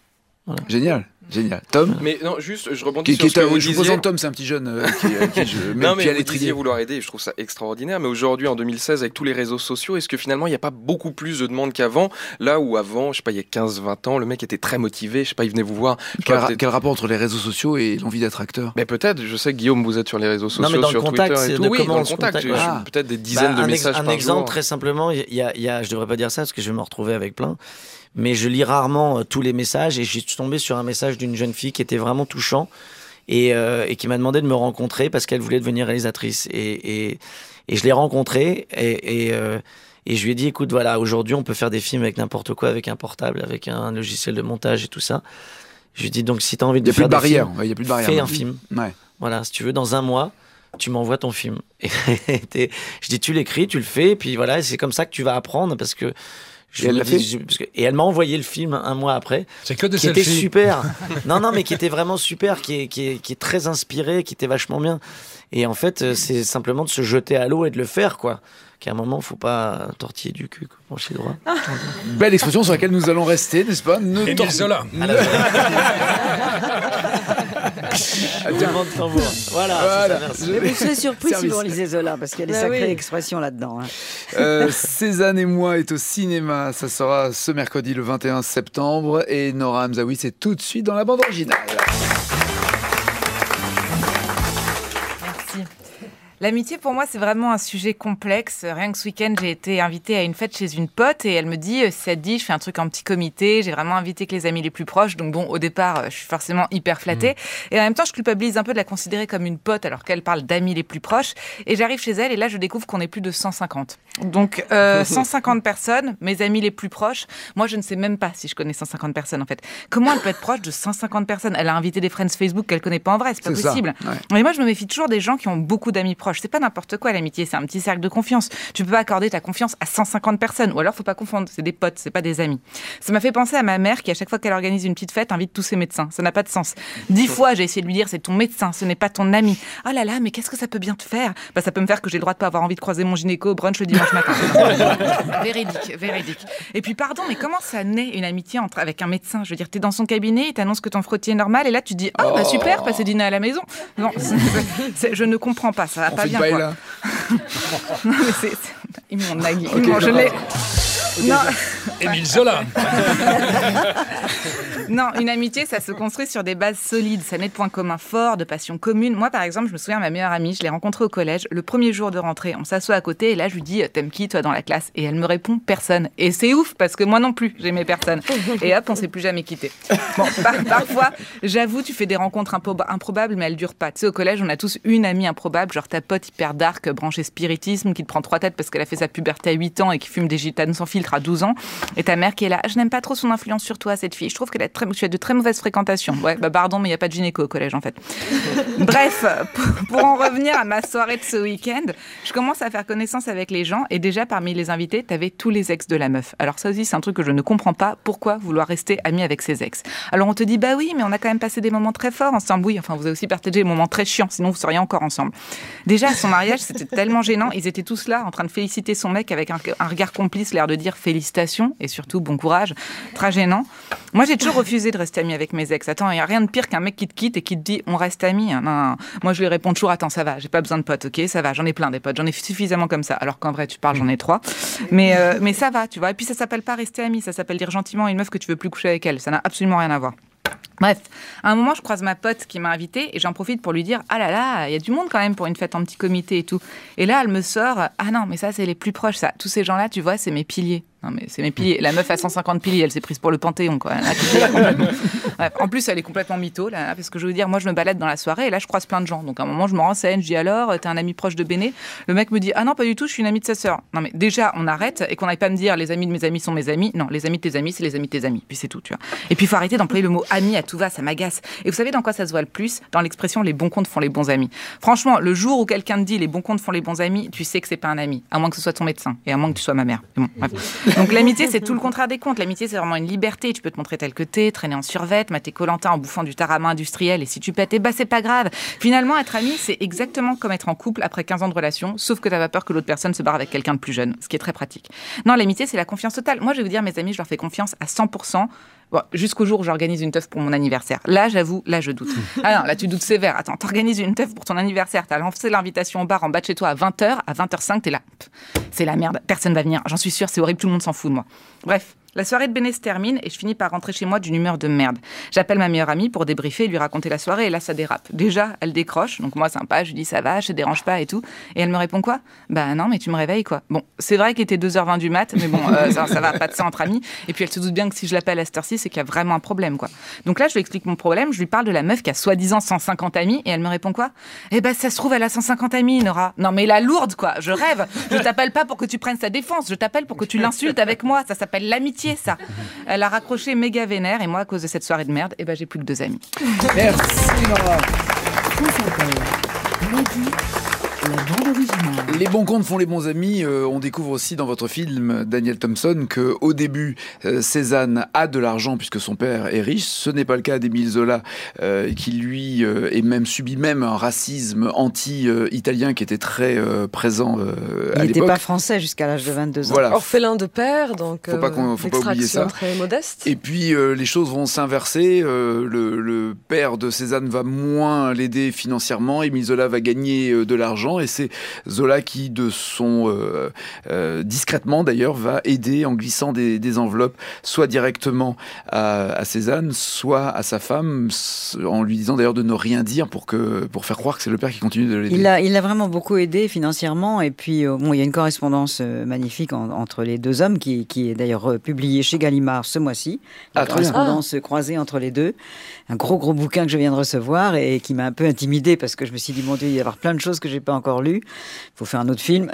Voilà. Génial. Tom. Mais non, juste, je rebondis sur ce que vous disiez. Je vous présente Tom, c'est un petit jeune qui je mets non, le pied à mais vous disiez vouloir aider, je trouve ça extraordinaire. Mais aujourd'hui, en 2016, avec tous les réseaux sociaux, est-ce que finalement, il n'y a pas beaucoup plus de demandes qu'avant? Là où avant, je sais pas, il y a 15-20 ans, le mec était très motivé, je sais pas, il venait vous voir. Quel rapport entre les réseaux sociaux et l'envie d'être acteur? Mais peut-être, je sais que Guillaume, vous êtes sur les réseaux sociaux, non, mais sur contact, Twitter et tout. Oui, dans le contact, peut-être des dizaines de messages par jour. Un exemple, très simplement, je devrais pas dire ça parce que je vais me retrouver avec plein. Mais je lis rarement tous les messages et je suis tombé sur un message d'une jeune fille qui était vraiment touchant et qui m'a demandé de me rencontrer parce qu'elle voulait devenir réalisatrice. Et je l'ai rencontrée et je lui ai dit, écoute, voilà, aujourd'hui on peut faire des films avec n'importe quoi, avec un portable, avec un logiciel de montage et tout ça. Je lui ai dit, donc si tu as envie de faire des films, fais un film. Ouais. Voilà, si tu veux, dans un mois, tu m'envoies ton film. Et je dis, tu l'écris, tu le fais, et puis voilà, c'est comme ça que tu vas apprendre parce que... Et elle m'a envoyé le film un mois après. C'est que des qui selfies. était super. non, mais qui était vraiment super, qui est très inspiré, qui était vachement bien. Et en fait, c'est simplement de se jeter à l'eau et de le faire, quoi. Qu'à un moment, faut pas tortiller du cul, pencher droit. Belle expression sur laquelle nous allons rester, n'est-ce pas? Émile Zola. Demande tambour. Voilà. Vous serez surpris si vous lisez Zola, parce qu'il y a des sacrées expressions là-dedans. Cézanne et moi est au cinéma. Ça sera ce mercredi, le 21 septembre. Et Nora Hamzaoui, c'est tout de suite dans la bande originale. L'amitié, pour moi, c'est vraiment un sujet complexe. Rien que ce week-end, j'ai été invitée à une fête chez une pote et elle me dit, si ça te dit, je fais un truc en petit comité, j'ai vraiment invité que les amis les plus proches. Donc bon, au départ, je suis forcément hyper flattée. Et en même temps, je culpabilise un peu de la considérer comme une pote alors qu'elle parle d'amis les plus proches. Et j'arrive chez elle et là, je découvre qu'on est plus de 150. Donc 150 personnes, mes amis les plus proches. Moi, je ne sais même pas si je connais 150 personnes, en fait. Comment elle peut être proche de 150 personnes? Elle a invité des friends Facebook qu'elle connaît pas en vrai, c'est pas possible. Ouais. Et moi, je me méfie toujours des gens qui ont beaucoup d'amis proches. C'est pas n'importe quoi l'amitié, c'est un petit cercle de confiance. Tu peux pas accorder ta confiance à 150 personnes, ou alors faut pas confondre, c'est des potes, c'est pas des amis. Ça m'a fait penser à ma mère qui, à chaque fois qu'elle organise une petite fête, invite tous ses médecins. Ça n'a pas de sens. 10 fois, j'ai essayé de lui dire, c'est ton médecin, ce n'est pas ton ami. Oh là là, mais qu'est-ce que ça peut bien te faire? Bah, ça peut me faire que j'ai le droit de pas avoir envie de croiser mon gynéco au brunch le dimanche matin. Véridique. Et puis, pardon, mais comment ça naît une amitié avec un médecin? Je veux dire, t'es dans son cabinet, il t'annonce que ton frottis est normal, et là, tu dis, bah super, passez dîner à la maison. Non, je ne comprends pas, ça va pas bien. Non, mais c'est... Ils m'ont nagué. Okay, je l'ai... Non. Émile Zola. Non, une amitié, ça se construit sur des bases solides. Ça naît de points communs forts, de passions communes. Moi, par exemple, je me souviens, ma meilleure amie, je l'ai rencontrée au collège. Le premier jour de rentrée, on s'assoit à côté et là, je lui dis, t'aimes qui, toi, dans la classe? Et elle me répond, personne. Et c'est ouf, parce que moi non plus, j'aimais personne. Et hop, on s'est plus jamais quittés. Bon, parfois, j'avoue, tu fais des rencontres improbables, mais elles durent pas. Tu sais, au collège, on a tous une amie improbable, genre ta pote hyper dark, branchée spiritisme, qui te prend 3 têtes parce qu'elle a fait sa puberté à 8 ans et qui fume des gitanes sans filtre à 12 ans. Et ta mère qui est là, je n'aime pas trop son influence sur toi, cette fille. Je trouve qu'elle a de très mauvaises fréquentations. Ouais, pardon, mais il n'y a pas de gynéco au collège, en fait. Bref, pour en revenir à ma soirée de ce week-end, je commence à faire connaissance avec les gens et déjà, parmi les invités, t'avais tous les ex de la meuf. Alors ça aussi, c'est un truc que je ne comprends pas. Pourquoi vouloir rester ami avec ses ex? Alors on te dit, bah oui, mais on a quand même passé des moments très forts ensemble. Oui, enfin, vous avez aussi partagé des moments très chiants, sinon vous seriez encore ensemble. Déjà, à son mariage, c'était tellement gênant. Ils étaient tous là, en train de féliciter son mec avec un regard complice, l'air de dire félicitations et surtout bon courage. Très gênant. Moi, j'ai toujours refusé de rester amie avec mes ex. Attends, il n'y a rien de pire qu'un mec qui te quitte et qui te dit on reste amis. Non. Moi, je lui réponds toujours attends, ça va, j'ai pas besoin de potes, ok, ça va, j'en ai plein des potes, j'en ai suffisamment comme ça. Alors qu'en vrai, tu parles, j'en ai 3. Mais ça va, tu vois. Et puis, ça s'appelle pas rester ami, ça s'appelle dire gentiment à une meuf que tu veux plus coucher avec elle. Ça n'a absolument rien à voir. Bref, à un moment, je croise ma pote qui m'a invitée et j'en profite pour lui dire « Ah là là, il y a du monde quand même pour une fête en petit comité et tout. » Et là, elle me sort « Ah non, mais ça, c'est les plus proches, ça. Tous ces gens-là, tu vois, c'est mes piliers. » Non, mais c'est mes piliers. La meuf a 150 piliers, elle s'est prise pour le Panthéon, quoi. Bref, en plus, elle est complètement mytho, là, parce que je veux dire, moi, je me balade dans la soirée et là, je croise plein de gens. Donc, à un moment, je me renseigne, je dis alors, t'es un ami proche de Béné? Le mec me dit, ah non, pas du tout, je suis une amie de sa sœur. Non, mais déjà, on arrête et qu'on n'aille pas me dire, les amis de mes amis sont mes amis. Non, les amis de tes amis, c'est les amis de tes amis. Puis c'est tout, tu vois. Et puis, il faut arrêter d'employer le mot ami à tout va, ça m'agace. Et vous savez dans quoi ça se voit le plus? Dans l'expression, les bons comptes font les bons amis. Franchement, le jour où quelqu'un te dit, les bons comptes font les bons amis, tu sais que c'est pas un ami. À moins que ce soit ton médecin et à moins que tu sois ma mère. Bon, bref. Donc, l'amitié, c'est tout le contraire des comptes. L'amitié, c'est vraiment une liberté. Tu peux te montrer tel que t'es, traîner en survêt, mater Koh-Lanta en bouffant du tarama industriel et si tu pètes, bah c'est pas grave. Finalement, être ami, c'est exactement comme être en couple après 15 ans de relation, sauf que t'as pas peur que l'autre personne se barre avec quelqu'un de plus jeune, ce qui est très pratique. Non, l'amitié, c'est la confiance totale. Moi, je vais vous dire, mes amis, je leur fais confiance à 100%. Bon, jusqu'au jour où j'organise une teuf pour mon anniversaire. Là, j'avoue, là, je doute. Ah non, là, tu doutes sévère. Attends, t'organises une teuf pour ton anniversaire, t'as lancé l'invitation au bar en bas de chez toi à 20h, à 20h05, t'es là. C'est la merde, personne va venir. J'en suis sûre, c'est horrible, tout le monde s'en fout de moi. Bref. La soirée de Béné se termine et je finis par rentrer chez moi d'une humeur de merde. J'appelle ma meilleure amie pour débriefer et lui raconter la soirée et là ça dérape. Déjà, elle décroche, donc moi sympa, je lui dis ça va, je te dérange pas et tout. Et elle me répond quoi ? Bah non, mais tu me réveilles quoi. Bon, c'est vrai qu'il était 2h20 du mat, mais bon, ça va, pas de ça entre amis. Et puis elle se doute bien que si je l'appelle à cette heure-ci, c'est qu'il y a vraiment un problème quoi. Donc là, je lui explique mon problème, je lui parle de la meuf qui a soi-disant 150 amis et elle me répond quoi ? Eh ben ça se trouve, elle a 150 amis, Nora. Non mais la lourde quoi, je rêve. Je t'appelle pas pour que tu prennes sa défense, je t'appelle pour que tu l'insultes avec moi. Ça s'appelle l'amitié ça. Elle a raccroché méga vénère et moi, à cause de cette soirée de merde, j'ai plus que 2 amis. Merci Nora. Les bons comptes font les bons amis. On découvre aussi dans votre film, Daniel Thompson, qu'au début, Cézanne a de l'argent puisque son père est riche. Ce n'est pas le cas d'Émile Zola, qui lui subit même un racisme anti-italien qui était très présent à l'époque. Il n'était pas français jusqu'à l'âge de 22 ans. Voilà. Orphelin de père, donc faut pas oublier ça. Très modeste. Et puis les choses vont s'inverser. Le père de Cézanne va moins l'aider financièrement. Émile Zola va gagner de l'argent et c'est Zola qui, discrètement d'ailleurs, va aider en glissant des enveloppes, soit directement à Cézanne, soit à sa femme, en lui disant d'ailleurs de ne rien dire pour faire croire que c'est le père qui continue de l'aider. Il l'a vraiment beaucoup aidé financièrement et puis il y a une correspondance magnifique entre les deux hommes qui est d'ailleurs publiée chez Gallimard ce mois-ci. Une correspondance croisée entre les deux. Un gros bouquin que je viens de recevoir et qui m'a un peu intimidée parce que je me suis dit mon Dieu, il va y avoir plein de choses que j'ai pas encore lues. Il faut faire un autre film.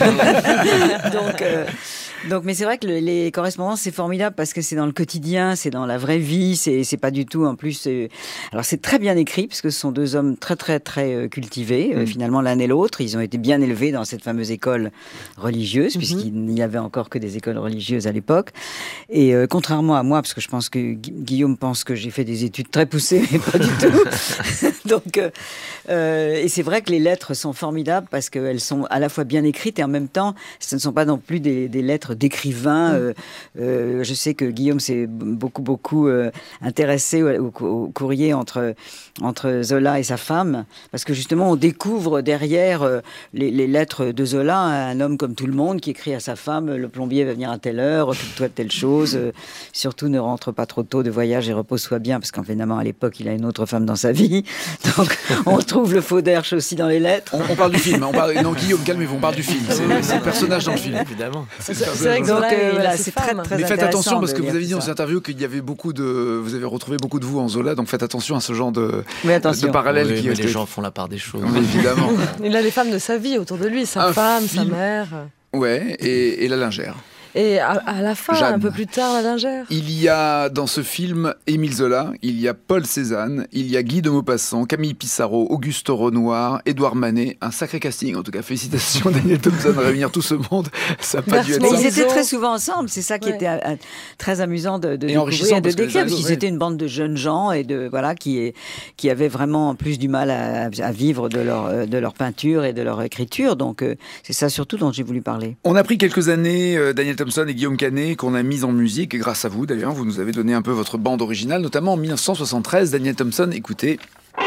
Donc, mais c'est vrai que les correspondances, c'est formidable parce que c'est dans le quotidien, c'est dans la vraie vie, c'est pas du tout, en plus... Alors, c'est très bien écrit, parce que ce sont deux hommes très, très, très cultivés, finalement, l'un et l'autre. Ils ont été bien élevés dans cette fameuse école religieuse, puisqu'il n'y avait encore que des écoles religieuses à l'époque. Et contrairement à moi, parce que je pense que Guillaume pense que j'ai fait des études très poussées, mais pas du tout. Donc, et c'est vrai que les lettres sont formidables parce qu'elles sont à la fois bien écrites et en même temps, ce ne sont pas non plus des lettres d'écrivains. Je sais que Guillaume s'est beaucoup intéressé au courrier entre Zola et sa femme, parce que justement, on découvre derrière les lettres de Zola, un homme comme tout le monde qui écrit à sa femme, le plombier va venir à telle heure, occupe-toi de telle chose, surtout ne rentre pas trop tôt de voyage et repose-toi bien, parce qu'évidemment, à l'époque, il a une autre femme dans sa vie. Donc, on retrouve le faux d'Herche aussi dans les lettres. On parle du film. Non, Guillaume, calmez-vous, on parle du film. C'est le personnage dans le film. Évidemment. C'est vrai que Zola, c'est très, très Mais faites attention parce que vous avez dit dans ça. cette interview qu'il y avait vous avez retrouvé beaucoup de vous en Zola, donc faites attention à ce genre de parallèle. Oui, mais les gens font la part des choses. Oui, évidemment. Il a les femmes de sa vie autour de lui, sa femme, sa mère. Ouais, et la lingère. Et à la fin, Jeanne. un peu plus tard, la lingère. Il y a dans ce film Émile Zola, il y a Paul Cézanne, il y a Guy de Maupassant, Camille Pissarro, Auguste Renoir, Édouard Manet, un sacré casting en tout cas. Félicitations Daniel Thompson, réunir tout ce monde, ça n'a pas dû être Mais simple. ils étaient très souvent ensemble, c'est ça qui était très amusant de découvrir et de décrire, parce qu'ils étaient une bande de jeunes gens et qui avaient vraiment plus du mal à vivre de leur peinture et de leur écriture, donc c'est ça surtout dont j'ai voulu parler. On a pris quelques années, Daniel Thompson et Guillaume Canet, qu'on a mis en musique, et grâce à vous d'ailleurs, vous nous avez donné un peu votre bande originale, notamment en 1973. Daniel Thompson, écoutez.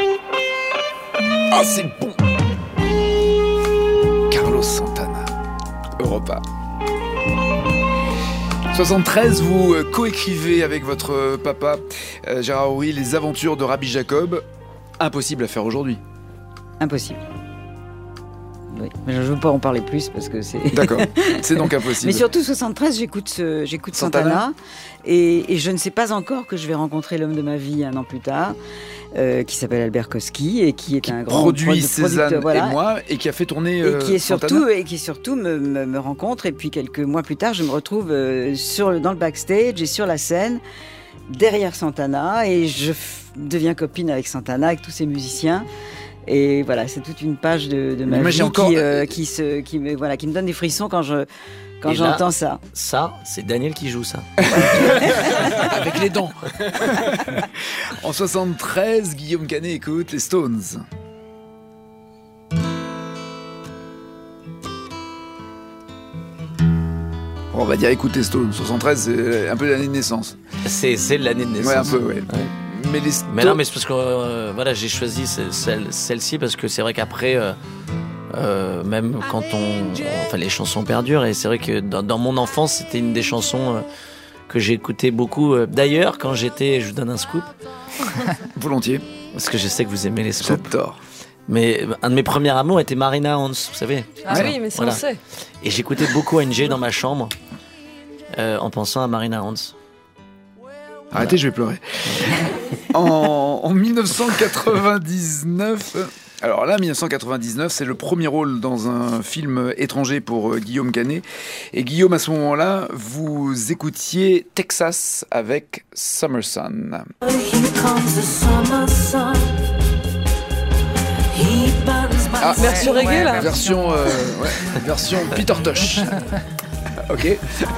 Ah, c'est bon! Carlos Santana, Europa. 73, vous coécrivez avec votre papa, Gérard Houry, Les aventures de Rabbi Jacob. Impossible à faire aujourd'hui. Impossible. Oui, mais je ne veux pas en parler plus parce que c'est... D'accord, c'est donc impossible. Mais surtout 73, j'écoute Santana et je ne sais pas encore que je vais rencontrer l'homme de ma vie un an plus tard, qui s'appelle Albert Kosky et qui est un grand produit Cézanne et moi et qui a fait tourner et qui Santana. surtout me rencontre et puis quelques mois plus tard je me retrouve dans le backstage et sur la scène derrière Santana et je deviens copine avec Santana, avec tous ces musiciens. Et voilà, c'est toute une page de ma vie qui me donne des frissons quand j'entends ça. Ça, c'est Daniel qui joue ça. Avec les dents. En 73, Guillaume Canet écoute les Stones. On va dire écoutez Stones. 73, c'est un peu l'année de naissance. C'est l'année de naissance. Ouais, un peu, ouais. Mais non, mais c'est parce que voilà, j'ai choisi celle-ci parce que c'est vrai qu'après, même quand enfin, les chansons perdurent, et c'est vrai que dans mon enfance, c'était une des chansons que j'ai écoutées beaucoup. D'ailleurs, quand j'étais, je vous donne un scoop. Volontiers. Parce que je sais que vous aimez les scoops. J'adore. Mais un de mes premiers amours était Marina Hans, vous savez. Ah oui, mais ça on sait. Et j'écoutais beaucoup NG dans ma chambre en pensant à Marina Hans. Arrêtez, je vais pleurer. En 1999... Alors là, 1999, c'est le premier rôle dans un film étranger pour Guillaume Canet. Et Guillaume, à ce moment-là, vous écoutiez Texas avec Summer Sun. Ah, version reggae, là. Version Peter Tosh. Ok.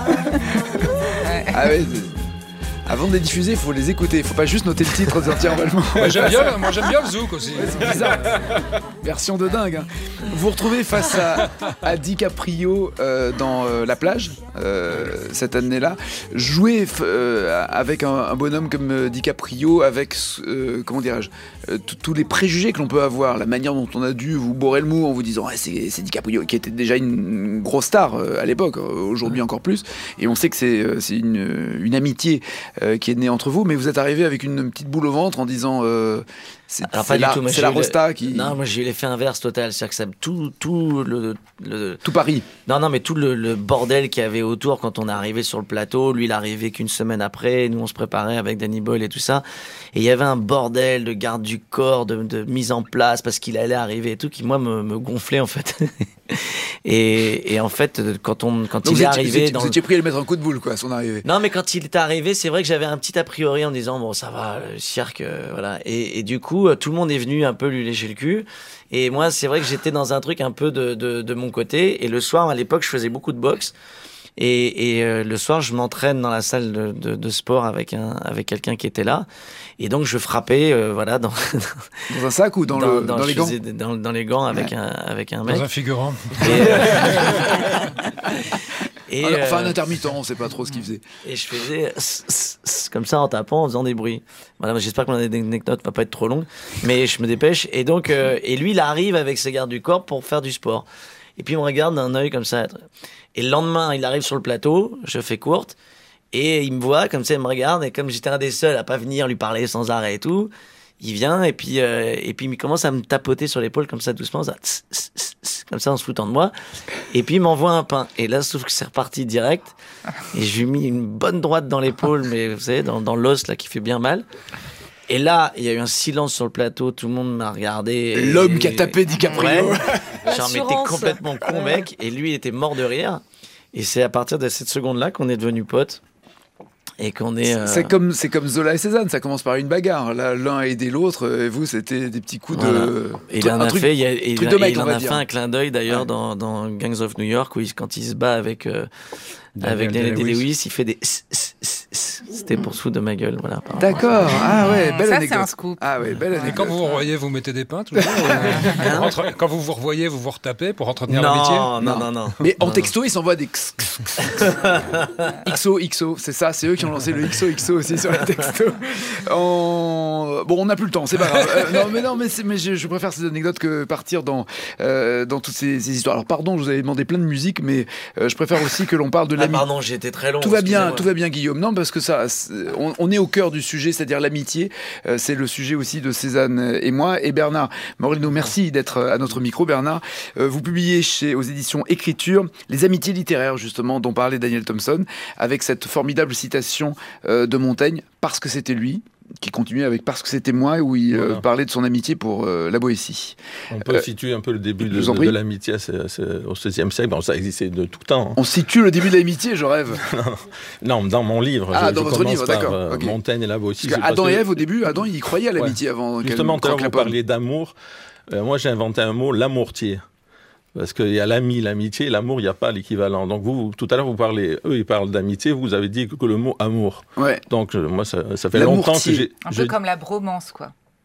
Ah ouais. Avant de les diffuser, il faut les écouter. Il ne faut pas juste noter le titre et dire tiens, moi j'aime bien le zouk aussi. Ouais, c'est bizarre. Version de dingue. Hein. Vous vous retrouvez face à DiCaprio dans La Plage, cette année-là. Jouer avec un bonhomme comme DiCaprio, avec, comment dirais-je, tous les préjugés que l'on peut avoir, la manière dont on a dû vous bourrer le mou en vous disant c'est DiCaprio, qui était déjà une grosse star à l'époque, aujourd'hui encore plus. Et on sait que c'est une amitié qui est née entre vous, mais vous êtes arrivé avec une petite boule au ventre en disant c'est la Rosta qui... Non, moi j'ai eu l'effet inverse total, c'est-à-dire que ça, tout Paris. Non, mais tout le bordel qu'il y avait autour quand on est arrivé sur le plateau, lui il est arrivé qu'une semaine après, nous on se préparait avec Danny Boyle et tout ça, et il y avait un bordel de garde du corps, de mise en place parce qu'il allait arriver et tout, qui moi me gonflait en fait. Et en fait, quand il est arrivé... Vous étiez pris à le mettre un coup de boule, quoi, à son arrivée. Non, mais quand il est arrivé, c'est vrai que j'avais un petit a priori en disant, bon, ça va, le cirque, voilà. Et du coup, tout le monde est venu un peu lui lécher le cul. Et moi, c'est vrai que j'étais dans un truc un peu de mon côté. Et le soir, à l'époque, je faisais beaucoup de boxe. Et le soir, je m'entraîne dans la salle de sport avec quelqu'un qui était là. Et donc, je frappais, voilà, dans un sac ou dans les gants. Dans les gants avec un mec. Dans un figurant. Enfin, un intermittent, on sait pas trop ce qu'il faisait. Et je faisais comme ça en tapant, en faisant des bruits. Voilà, j'espère que mon anecdote va pas être trop longue, mais je me dépêche. Et donc, et lui, il arrive avec ses gardes du corps pour faire du sport. Et puis, il me regarde d'un œil comme ça. Et le lendemain, il arrive sur le plateau, je fais courte, et il me voit, comme ça, il me regarde, et comme j'étais un des seuls à pas venir lui parler sans arrêt et tout, il vient, et puis il commence à me tapoter sur l'épaule, comme ça, doucement, ça, comme ça, en se foutant de moi, et puis il m'envoie un pain. Et là, sauf que c'est reparti direct, et je lui ai mis une bonne droite dans l'épaule, mais vous savez, dans l'os, là, qui fait bien mal. Et là, il y a eu un silence sur le plateau, tout le monde m'a regardé. L'homme qui a tapé DiCaprio. Genre, mais t'es complètement con, mec. Et lui, il était mort de rire. Et c'est à partir de cette seconde-là qu'on est devenus potes. Et qu'on est. C'est comme Zola et Cézanne, ça commence par une bagarre. Là, l'un a aidé l'autre, et vous, c'était des petits coups de. Et il en a fait, il en a fait un clin d'œil d'ailleurs dans Gangs of New York, où quand il se bat avec Daniel Day-Lewis, il fait des. C'était pour se foutre de ma gueule, voilà. D'accord. Ah ouais, belle anecdote. Ça, c'est un scoop. Ah ouais, belle anecdote. Et quand vous vous revoyez, vous mettez des pains toujours Quand vous vous revoyez, vous vous retapez pour entretenir l'amitié? Non. Mais en texto, ils s'envoient des XO, c'est ça, c'est eux qui ont lancé le XO aussi sur les textos. Bon, on n'a plus le temps, c'est pas grave. Mais je préfère ces anecdotes que partir dans toutes ces histoires. Alors pardon, je vous avais demandé plein de musique, mais je préfère aussi que l'on parle de l'amitié. Pardon, j'ai été très long. Tout va bien, Guillaume. Non, parce que ça, on est au cœur du sujet, c'est-à-dire l'amitié. C'est le sujet aussi de Cézanne et moi. Et Bernard Moreno, merci d'être à notre micro, Bernard. Vous publiez aux éditions Écriture les amitiés littéraires, justement, dont parlait Daniel Thompson, avec cette formidable citation de Montaigne, parce que c'était lui, qui continuait avec parce que c'était moi, où il parlait de son amitié pour la Boétie. On peut situer un peu le début de l'amitié au XVIe siècle. Bon, ça existait de tout temps. On situe le début de l'amitié, je rêve. Non, dans mon livre. Dans votre livre, d'accord. Okay. Montaigne et la Boétie. Parce Adam et Ève, au début, Adam, il croyait à l'amitié avant. Justement, tout à l'heure, vous parliez d'amour. Moi, j'ai inventé un mot, l'amourtier. Parce qu'il y a l'amitié, l'amour, il n'y a pas l'équivalent. Donc vous, tout à l'heure, eux, ils parlent d'amitié, vous avez dit que le mot amour. Ouais. Donc moi, ça fait longtemps que j'ai... Un peu comme la bromance, quoi.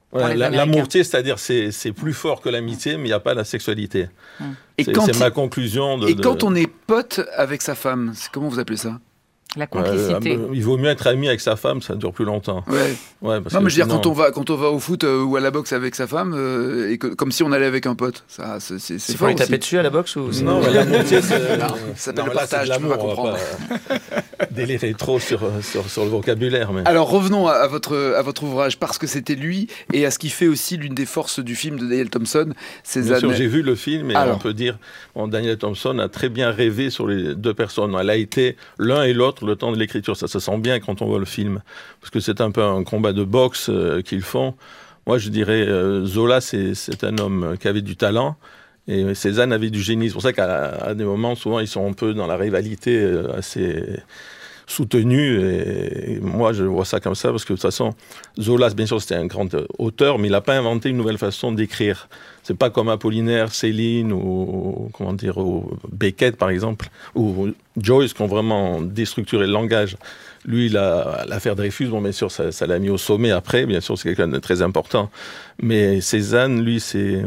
Voilà, l'amourtier, c'est-à-dire c'est plus fort que l'amitié, mais il n'y a pas la sexualité. C'est ma conclusion. Et quand on est pote avec sa femme, comment vous appelez ça ? La complicité. Il vaut mieux être ami avec sa femme, ça dure plus longtemps. Ouais, parce non, mais je veux dire, quand on va au foot ou à la boxe avec sa femme, et comme si on allait avec un pote. Ça, c'est fort. Il faut lui taper dessus à la boxe ou non, l'amitié, ça s'appelle le partage, tu vas comprendre. Délirer trop sur le vocabulaire. Mais... Alors revenons à votre ouvrage, parce que c'était lui, et à ce qui fait aussi l'une des forces du film de Daniel Thompson. Bien sûr, j'ai vu le film, et on peut dire, Daniel Thompson a très bien rêvé sur les deux personnes. Elle a été l'un et l'autre le temps de l'écriture. Ça se sent bien quand on voit le film, parce que c'est un peu un combat de boxe qu'ils font. Moi, je dirais, Zola, c'est un homme qui avait du talent, et Cézanne avait du génie. C'est pour ça qu'à des moments, souvent, ils sont un peu dans la rivalité assez soutenue, et moi, je vois ça comme ça, parce que de toute façon, Zola, bien sûr, c'était un grand auteur, mais il n'a pas inventé une nouvelle façon d'écrire. C'est pas comme Apollinaire, Céline ou Beckett par exemple, ou Joyce qui ont vraiment déstructuré le langage. Lui, l'affaire Dreyfus, bien sûr, ça l'a mis au sommet après. Bien sûr, c'est quelqu'un de très important. Mais Cézanne, lui,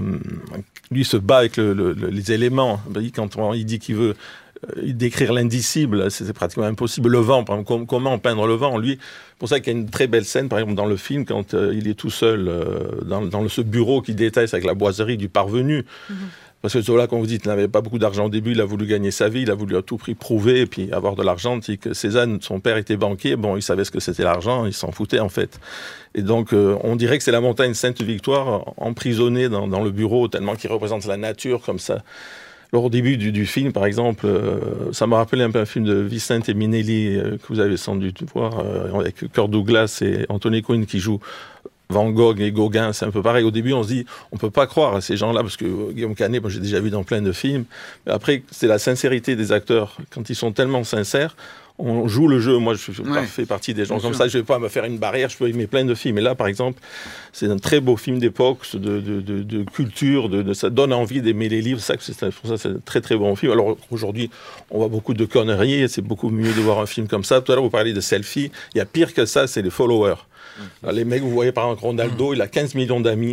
se bat avec les éléments. Quand il dit qu'il veut décrire l'indicible, c'est pratiquement impossible. Le vent, par exemple, comment peindre le vent ? Lui, c'est pour ça qu'il y a une très belle scène, par exemple, dans le film, quand il est tout seul dans ce bureau qu'il déteste avec la boiserie du parvenu. Parce que Zola, comme vous dites, n'avait pas beaucoup d'argent au début, il a voulu gagner sa vie, il a voulu à tout prix prouver et puis avoir de l'argent. Que Cézanne, son père était banquier, il savait ce que c'était l'argent, il s'en foutait en fait. Et donc, on dirait que c'est la montagne Sainte-Victoire emprisonnée dans le bureau, tellement qu'il représente la nature comme ça. Alors, au début du film, par exemple, ça m'a rappelé un peu un film de Vicente Minelli que vous avez sans doute voir, avec Kirk Douglas et Anthony Quinn qui jouent Van Gogh et Gauguin. C'est un peu pareil. Au début, on se dit, on peut pas croire à ces gens-là, parce que Guillaume Canet, moi j'ai déjà vu dans plein de films. Mais après, c'est la sincérité des acteurs. Quand ils sont tellement sincères, on joue le jeu. Moi, je fais partie des gens comme ça. Je vais pas me faire une barrière. Je peux aimer plein de films. Et là, par exemple, c'est un très beau film d'époque, de culture. Ça donne envie d'aimer les livres. Pour ça, c'est un très, très bon film. Alors, aujourd'hui, on voit beaucoup de conneries. C'est beaucoup mieux de voir un film comme ça. Tout à l'heure, vous parliez de selfie. Il y a pire que ça, c'est les followers. Les mecs, vous voyez, par exemple, Ronaldo, il a 15 millions d'amis.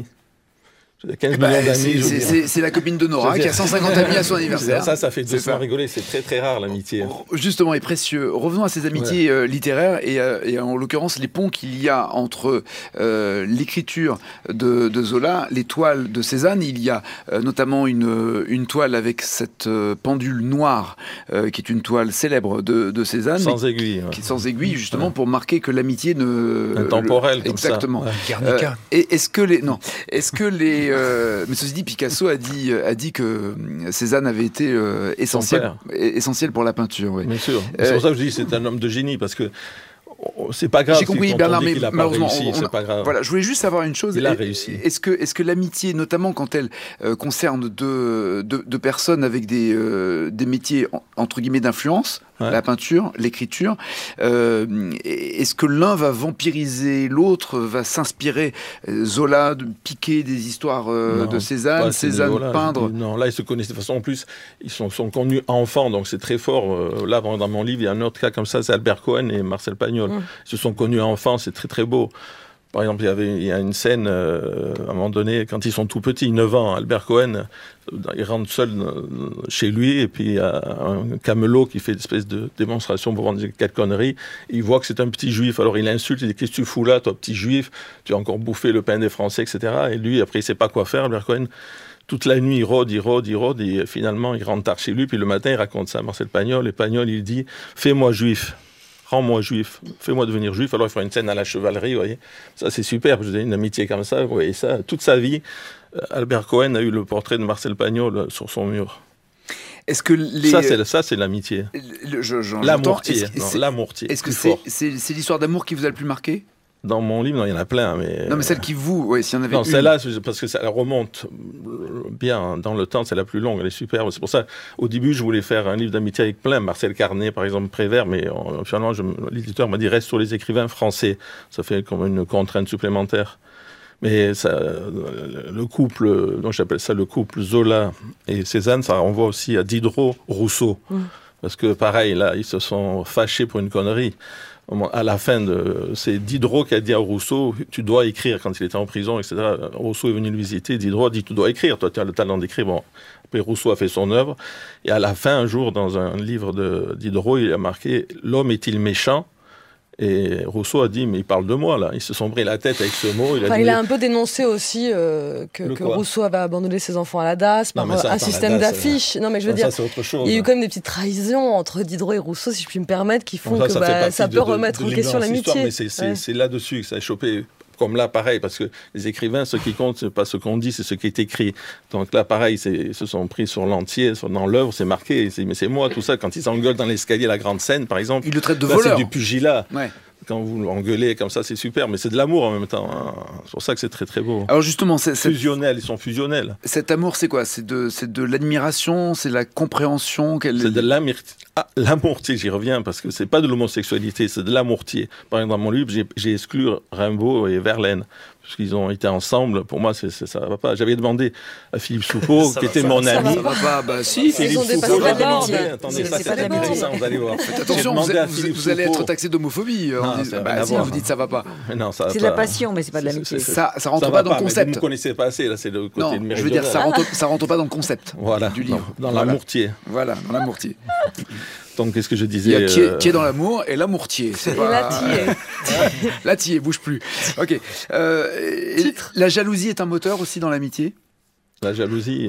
15 millions d'amis. C'est la copine de Nora qui a 150 amis à son anniversaire. Ça fait 200 rigoler. C'est très très rare l'amitié. Justement, et précieux. Revenons à ces amitiés littéraires et en l'occurrence les ponts qu'il y a entre l'écriture de Zola, les toiles de Cézanne. Il y a notamment une toile avec cette pendule noire qui est une toile célèbre de Cézanne. Sans aiguille. Qui est sans aiguille, justement, pour marquer que l'amitié ne... Intemporelle, comme exactement. ça. Guernica. Est-ce que les mais ceci dit, Picasso a dit que Cézanne avait été essentiel pour la peinture. Oui. Bien sûr. C'est pour ça que je dis c'est un homme de génie, parce que c'est pas grave. J'ai compris, Bernard, mais malheureusement, c'est pas grave. Voilà, je voulais juste savoir une chose. Il a réussi. Est-ce que l'amitié, notamment quand elle concerne deux personnes avec des métiers entre guillemets d'influence, la peinture, l'écriture, est-ce que l'un va vampiriser l'autre, va s'inspirer Zola, de piquer des histoires de Cézanne, peindre? Non, là ils se connaissent de toute façon. En plus, ils sont connus enfants, donc c'est très fort. Là, dans mon livre, il y a un autre cas comme ça, c'est Albert Cohen et Marcel Pagnol. Ils se sont connus enfants, c'est très très beau. Par exemple, il y a une scène, à un moment donné, quand ils sont tout petits, 9 ans, Albert Cohen, il rentre seul chez lui, et puis il y a un camelot qui fait une espèce de démonstration pour vendre quelques conneries. Il voit que c'est un petit juif, alors il insulte, il dit « Qu'est-ce que tu fous là, toi, petit juif? Tu as encore bouffé le pain des Français, etc. » Et lui, après, il ne sait pas quoi faire, Albert Cohen. Toute la nuit, il rôde, et finalement, il rentre tard chez lui, puis le matin, il raconte ça à Marcel Pagnol, et Pagnol, il dit « Fais-moi juif. Rends-moi juif, fais-moi devenir juif. » Alors il faut une scène à la chevalerie, vous voyez. Ça c'est super, je vous ai une amitié comme ça, vous voyez ça. Toute sa vie, Albert Cohen a eu le portrait de Marcel Pagnol sur son mur. Est-ce que ça c'est l'amitié. L'amourtier. L'amourtier. Est-ce que c'est l'histoire d'amour qui vous a le plus marqué? Dans mon livre, non, il y en a plein, mais... Non, mais celle qui s'il y en avait une... Non, celle-là, parce que ça remonte bien dans le temps, c'est la plus longue, elle est superbe. C'est pour ça, au début, je voulais faire un livre d'amitié avec plein, Marcel Carnet, par exemple, Prévert, mais finalement, l'éditeur m'a dit, reste sur les écrivains français. Ça fait comme une contrainte supplémentaire. Mais le couple, donc j'appelle ça le couple Zola et Cézanne, ça renvoie aussi à Diderot, Rousseau. Parce que pareil, là, ils se sont fâchés pour une connerie. À la fin, c'est Diderot qui a dit à Rousseau, tu dois écrire quand il était en prison, etc. Rousseau est venu le visiter, Diderot a dit, tu dois écrire, toi tu as le talent d'écrire. Bon, après Rousseau a fait son œuvre, et à la fin, un jour, dans un livre de Diderot, il a marqué « L'homme est-il méchant ?» Et Rousseau a dit, mais il parle de moi, là. Il se sont pris la tête avec ce mot. Il a un peu dénoncé aussi que Rousseau avait abandonné ses enfants à la DAS par un système d'affiches. Non, mais je veux dire, il y a eu quand même des petites trahisons entre Diderot et Rousseau, si je puis me permettre, qui font que ça peut remettre en question l'amitié. Mais c'est là-dessus que ça a chopé. Comme là, pareil, parce que les écrivains, ce qui compte, c'est pas ce qu'on dit, c'est ce qui est écrit. Donc là, pareil, ils se sont pris sur l'entier, dans l'œuvre, c'est marqué. Mais c'est moi, tout ça. Quand ils s'engueulent dans l'escalier, la grande scène, par exemple. Ils le traitent de voleur. C'est du pugilat. Ouais. Quand vous l'engueulez comme ça, c'est super, mais c'est de l'amour en même temps. Hein. C'est pour ça que c'est très très beau. Alors justement, fusionnel, ils sont fusionnels. Cet amour, c'est quoi ? C'est de l'admiration, c'est de la compréhension. C'est de l'amourtier, j'y reviens, parce que c'est pas de l'homosexualité, c'est de l'amourtier. Par exemple, dans mon livre, j'ai exclu Rimbaud et Verlaine, parce qu'ils ont été ensemble. Pour moi, ça va pas. J'avais demandé à Philippe Soupeau, qui était mon ami. Ça va pas, bah si. Philippe Soupeau, j'ai demandé. Attendez, ça c'est intéressant, vous allez voir. Attention, vous allez être taxé d'homophobie. Vous dites ça va pas. Non, ça va pas. C'est de la passion, mais c'est pas de l'amitié. Ça rentre pas dans le concept. Vous ne connaissez pas assez, là, c'est le côté méridional. Non, je veux dire, ça rentre pas dans le concept du livre. Dans l'amourtier. Voilà, dans l'amourtier. Donc, qu'est-ce que je disais ? Il y a qui est dans l'amour et l'amourtier. L'attier, bouge plus. Ok. La jalousie est un moteur aussi dans l'amitié ? La jalousie,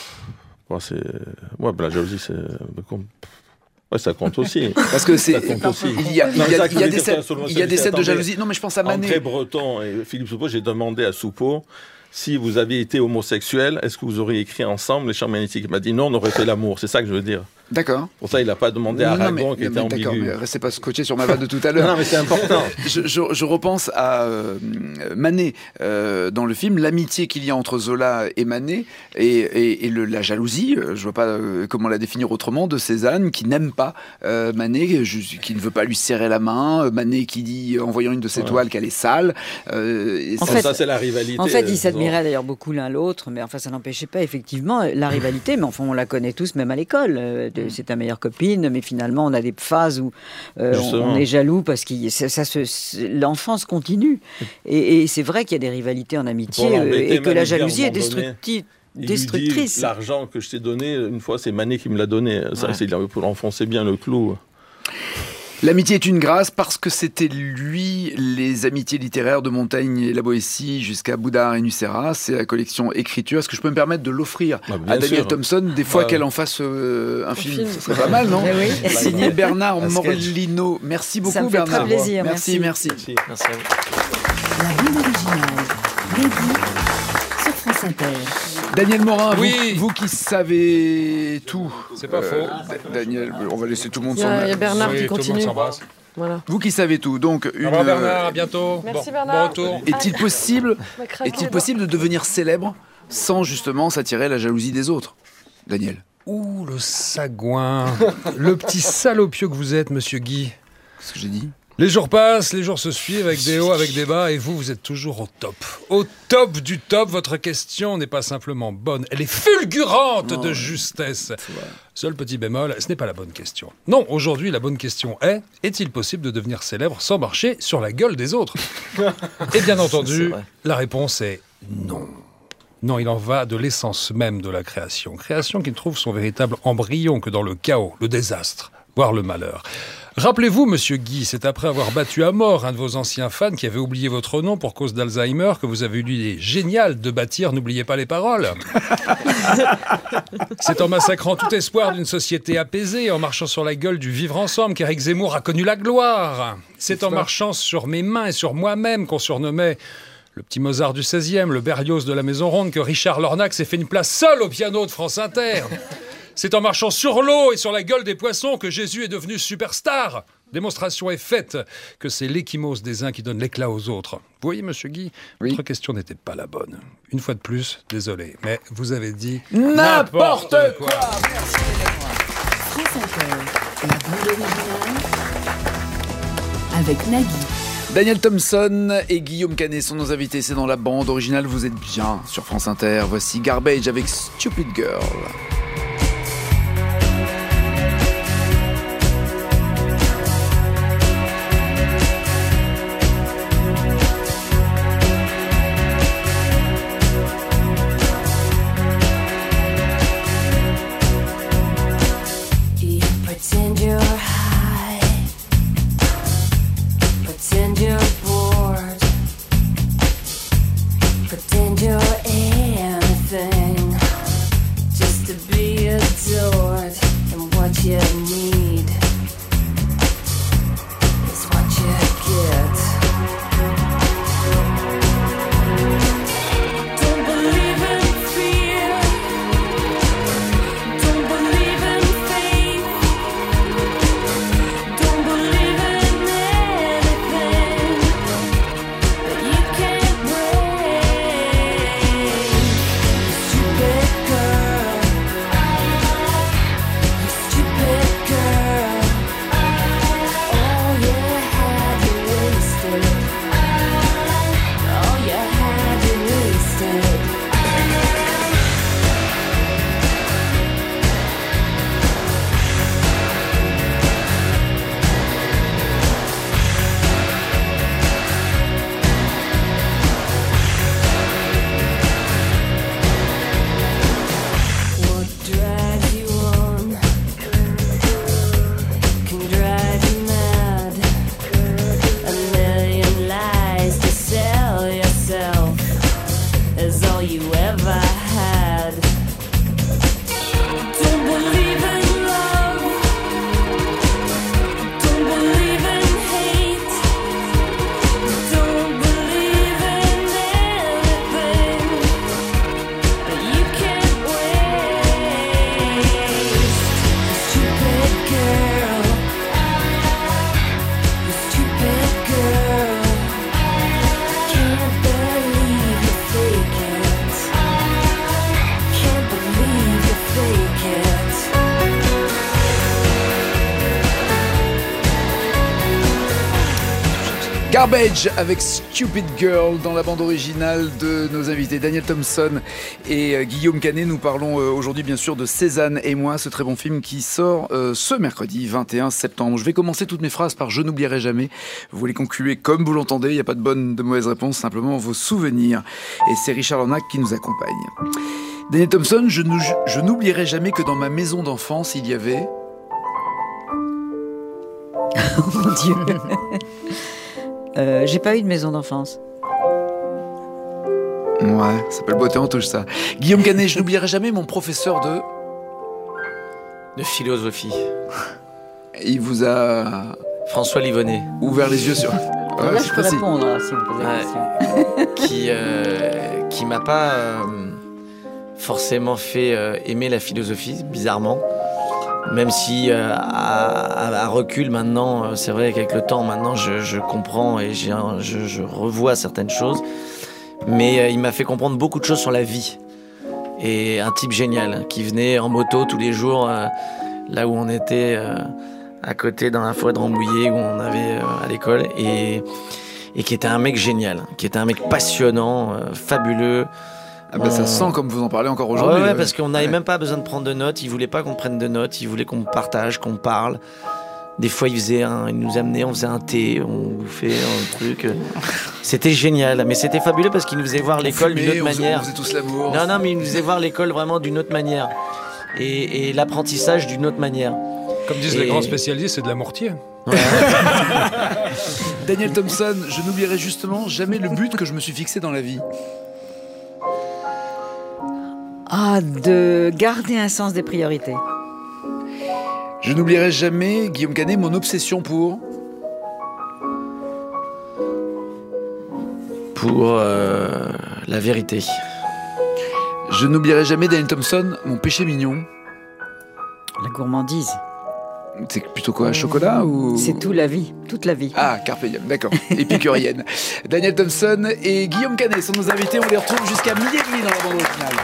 la jalousie, c'est... Ouais, ça compte aussi. Parce que il y a des scènes de jalousie. Non, mais je pense à Manet. André Breton et Philippe Soupeau, j'ai demandé à Soupeau, si vous aviez été homosexuel, est-ce que vous auriez écrit ensemble Les Champs magnétiques ? Il m'a dit non, on aurait fait l'amour. C'est ça que je veux dire. D'accord. Pour ça, il n'a pas demandé à Aragon qui était ambigu. D'accord, mais restez pas scotché sur ma vanne de tout à l'heure. Non, mais c'est important. Je repense à Manet dans le film, l'amitié qu'il y a entre Zola et Manet et la jalousie, je vois pas comment la définir autrement, de Cézanne qui n'aime pas Manet, qui ne veut pas lui serrer la main, Manet qui dit en voyant une de ses toiles qu'elle est sale. Ça, c'est la rivalité. En fait, ils s'admiraient d'ailleurs beaucoup l'un l'autre, mais enfin, ça n'empêchait pas effectivement la rivalité, mais enfin, on la connaît tous, même à l'école. C'est ta meilleure copine, mais finalement on a des phases où on est jaloux parce que l'enfance continue. Et c'est vrai qu'il y a des rivalités en amitié et que la jalousie est destructrice. L'argent que je t'ai donné, une fois, c'est Manet qui me l'a donné. Ça, c'est pour enfoncer bien le clou. L'amitié est une grâce parce que c'était lui, les amitiés littéraires de Montaigne et la Boétie jusqu'à Boudard et Nucera. C'est la collection Écriture. Est-ce que je peux me permettre de l'offrir à Daniel Thompson des fois qu'elle en fasse un film? Ce serait pas mal, non? Oui. Signé Bernard Morlino. Merci beaucoup, ça me fait Bernard. Très plaisir. Merci. Merci à vous. La bande originale. Midi sur France Inter. Daniel Morin, vous qui savez tout. C'est pas faux. Daniel, on va laisser tout le monde s'embrasser. Il y a Bernard qui continue. Voilà. Vous qui savez tout, donc au revoir Bernard, à bientôt. Merci Bernard. Bon retour. Est-il possible de devenir célèbre sans justement s'attirer la jalousie des autres, Daniel? Ouh, le sagouin. Le petit salopieux que vous êtes, monsieur Guy. Qu'est-ce que j'ai dit? Les jours passent, les jours se suivent avec des hauts, avec des bas, et vous êtes toujours au top. Au top du top, votre question n'est pas simplement bonne, elle est fulgurante de justesse. Seul petit bémol, ce n'est pas la bonne question. Non, aujourd'hui, la bonne question est-il possible de devenir célèbre sans marcher sur la gueule des autres? Et bien entendu, la réponse est non. Non, il en va de l'essence même de la création. Création qui ne trouve son véritable embryon que dans le chaos, le désastre, voire le malheur. Rappelez-vous, monsieur Guy, c'est après avoir battu à mort un de vos anciens fans qui avait oublié votre nom pour cause d'Alzheimer que vous avez eu l'idée géniale de bâtir N'oubliez pas les paroles. C'est en massacrant tout espoir d'une société apaisée, en marchant sur la gueule du vivre ensemble qu'Éric Zemmour a connu la gloire. C'est en marchant sur mes mains et sur moi-même qu'on surnommait le petit Mozart du 16e, le Berlioz de la Maison Ronde, que Richard Lornac s'est fait une place seule au piano de France Inter. C'est en marchant sur l'eau et sur la gueule des poissons que Jésus est devenu superstar. Démonstration est faite que c'est l'échymose des uns qui donne l'éclat aux autres. Vous voyez, monsieur Guy, votre question n'était pas la bonne. Une fois de plus, désolé, mais vous avez dit n'importe quoi. France Inter, la bande originale avec Nagui. Daniel Thompson et Guillaume Canet sont nos invités. C'est dans la bande originale. Vous êtes bien sur France Inter. Voici Garbage avec Stupid Girl. Garbage avec Stupid Girl dans la bande originale de nos invités Daniel Thompson et Guillaume Canet. Nous parlons aujourd'hui bien sûr de Cézanne et moi, ce très bon film qui sort ce mercredi 21 septembre. Je vais commencer toutes mes phrases par « Je n'oublierai jamais ». Vous les concluez comme vous l'entendez, il n'y a pas de bonne, de mauvaise réponse, simplement vos souvenirs. Et c'est Richard Larnac qui nous accompagne. Daniel Thompson, je n'oublierai jamais que dans ma maison d'enfance, il y avait... Oh mon Dieu. J'ai pas eu de maison d'enfance. Ouais, ça s'appelle botter en touche ça. Guillaume Canet, je n'oublierai jamais mon professeur de philosophie. Il vous a... François Livonnet. Ouvert les yeux sur... Ouais, là, je peux répondre là, si vous posez la question. Qui m'a pas forcément fait aimer la philosophie, bizarrement. Même si à recul maintenant, c'est vrai qu'avec le temps maintenant je comprends et je revois certaines choses, mais il m'a fait comprendre beaucoup de choses sur la vie. Et un type génial qui venait en moto tous les jours là où on était à côté dans la forêt de Rambouillet où on avait à l'école et qui était un mec génial, qui était un mec passionnant, fabuleux. Ah bah ça sent comme vous en parlez encore aujourd'hui. Ouais, parce qu'on n'avait même pas besoin de prendre de notes. Il voulait pas qu'on prenne de notes. Il voulait qu'on partage, qu'on parle. Des fois, il nous amenait, on faisait un thé, on bouffait un truc. C'était génial. Mais c'était fabuleux parce qu'il nous faisait voir l'école d'une autre manière. On faisait tous l'amour. Non, mais il nous faisait voir l'école vraiment d'une autre manière. Et l'apprentissage d'une autre manière. Comme disent les grands spécialistes, c'est de la mortier. Ouais. Daniel Thompson, je n'oublierai justement jamais le but que je me suis fixé dans la vie. De garder un sens des priorités. Je n'oublierai jamais, Guillaume Canet, mon obsession pour la vérité. Je n'oublierai jamais, Daniel Thompson, mon péché mignon. La gourmandise. C'est plutôt quoi, chocolat ou... C'est toute la vie. Ah, carpe diem, d'accord, épicurienne. Daniel Thompson et Guillaume Canet sont nos invités, on les retrouve jusqu'à 12h30 dans la bande originale.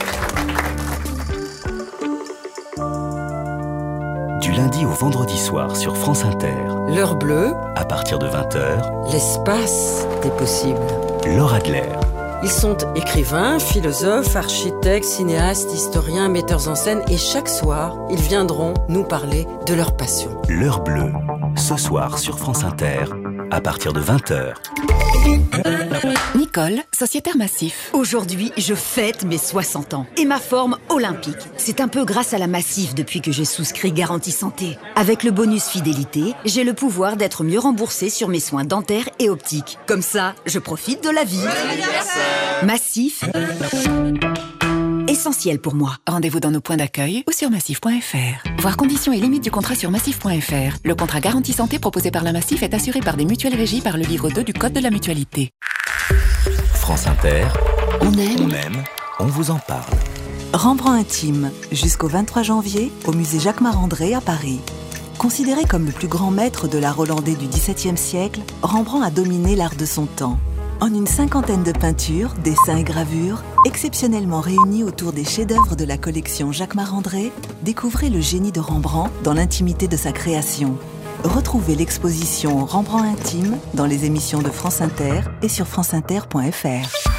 Du lundi au vendredi soir sur France Inter. L'heure bleue. À partir de 20h. L'espace des possibles. Laure Adler. Ils sont écrivains, philosophes, architectes, cinéastes, historiens, metteurs en scène et chaque soir, ils viendront nous parler de leur passion. L'heure bleue, ce soir sur France Inter, à partir de 20h. Nicole, sociétaire Massif. Aujourd'hui, je fête mes 60 ans et ma forme olympique. C'est un peu grâce à la Massif depuis que j'ai souscrit Garantie Santé. Avec le bonus fidélité, j'ai le pouvoir d'être mieux remboursée sur mes soins dentaires et optiques. Comme ça, je profite de la vie. Massif, essentiel pour moi. Rendez-vous dans nos points d'accueil ou sur massif.fr. Voir conditions et limites du contrat sur massif.fr. Le contrat Garantie Santé proposé par la Massif est assuré par des mutuelles régies par le livre 2 du Code de la mutualité. France Inter, on aime, on vous en parle. Rembrandt intime, jusqu'au 23 janvier, au musée Jacques-Marandré à Paris. Considéré comme le plus grand maître de l'art hollandais du XVIIe siècle, Rembrandt a dominé l'art de son temps. En une 50aine de peintures, dessins et gravures, exceptionnellement réunis autour des chefs-d'œuvre de la collection Jacques-Marandré, découvrez le génie de Rembrandt dans l'intimité de sa création. Retrouvez l'exposition Rembrandt intime dans les émissions de France Inter et sur franceinter.fr.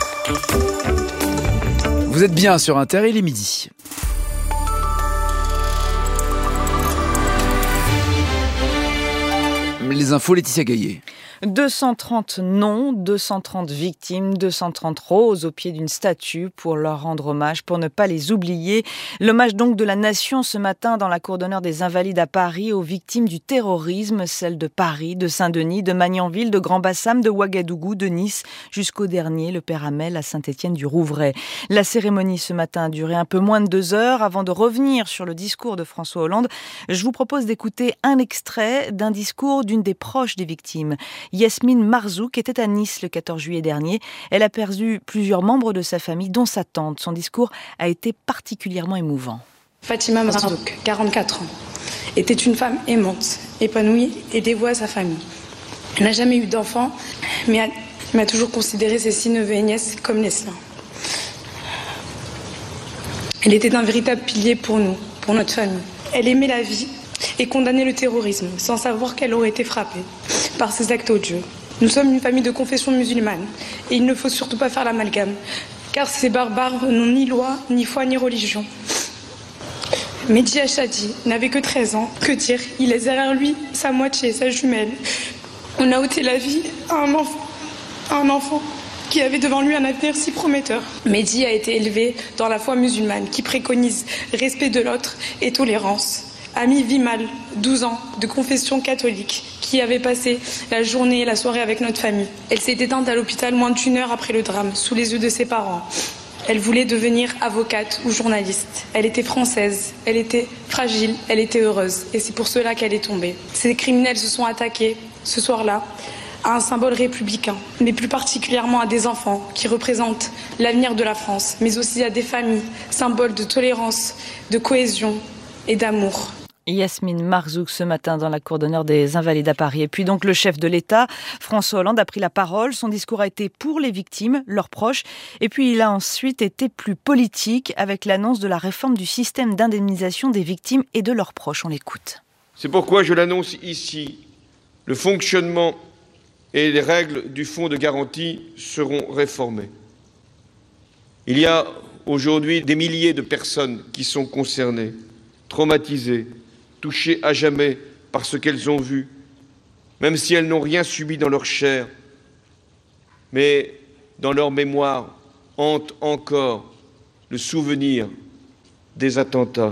Vous êtes bien sur Inter, il est midi. Les infos, Laetitia Gaillet. 230 noms, 230 victimes, 230 roses au pied d'une statue pour leur rendre hommage, pour ne pas les oublier. L'hommage donc de la nation ce matin dans la cour d'honneur des Invalides à Paris aux victimes du terrorisme, celles de Paris, de Saint-Denis, de Magnanville, de Grand-Bassam, de Ouagadougou, de Nice, jusqu'au dernier, le Père Hamel à Saint-Étienne-du-Rouvray. La cérémonie ce matin a duré un peu moins de 2 heures. Avant de revenir sur le discours de François Hollande, je vous propose d'écouter un extrait d'un discours d'une des proches des victimes. Yasmine Marzouk était à Nice le 14 juillet dernier. Elle a perdu plusieurs membres de sa famille, dont sa tante. Son discours a été particulièrement émouvant. Fatima Marzouk, 44 ans, était une femme aimante, épanouie et dévouée à sa famille. Elle n'a jamais eu d'enfant, mais elle m'a toujours considéré ses 6 neveux et nièces comme les siens. Elle était un véritable pilier pour nous, pour notre famille. Elle aimait la vie et condamner le terrorisme sans savoir qu'elle aurait été frappée par ces actes odieux. Nous sommes une famille de confession musulmane et il ne faut surtout pas faire l'amalgame, car ces barbares n'ont ni loi, ni foi, ni religion. Mehdi Achadi n'avait que 13 ans. Que dire? Il laisse derrière lui sa moitié, sa jumelle. On a ôté la vie à un enfant qui avait devant lui un avenir si prometteur. Mehdi a été élevé dans la foi musulmane qui préconise respect de l'autre et tolérance. Ami Vimal, 12 ans, de confession catholique, qui avait passé la journée et la soirée avec notre famille. Elle s'est éteinte à l'hôpital moins d'1 heure après le drame, sous les yeux de ses parents. Elle voulait devenir avocate ou journaliste. Elle était française, elle était fragile, elle était heureuse. Et c'est pour cela qu'elle est tombée. Ces criminels se sont attaqués, ce soir-là, à un symbole républicain, mais plus particulièrement à des enfants qui représentent l'avenir de la France, mais aussi à des familles, symboles de tolérance, de cohésion et d'amour. Yasmine Marzouk ce matin dans la cour d'honneur des Invalides à Paris. Et puis donc le chef de l'État, François Hollande, a pris la parole. Son discours a été pour les victimes, leurs proches. Et puis il a ensuite été plus politique avec l'annonce de la réforme du système d'indemnisation des victimes et de leurs proches. On l'écoute. C'est pourquoi je l'annonce ici. Le fonctionnement et les règles du fonds de garantie seront réformées. Il y a aujourd'hui des milliers de personnes qui sont concernées, traumatisées, touchées à jamais par ce qu'elles ont vu, même si elles n'ont rien subi dans leur chair, mais dans leur mémoire hante encore le souvenir des attentats.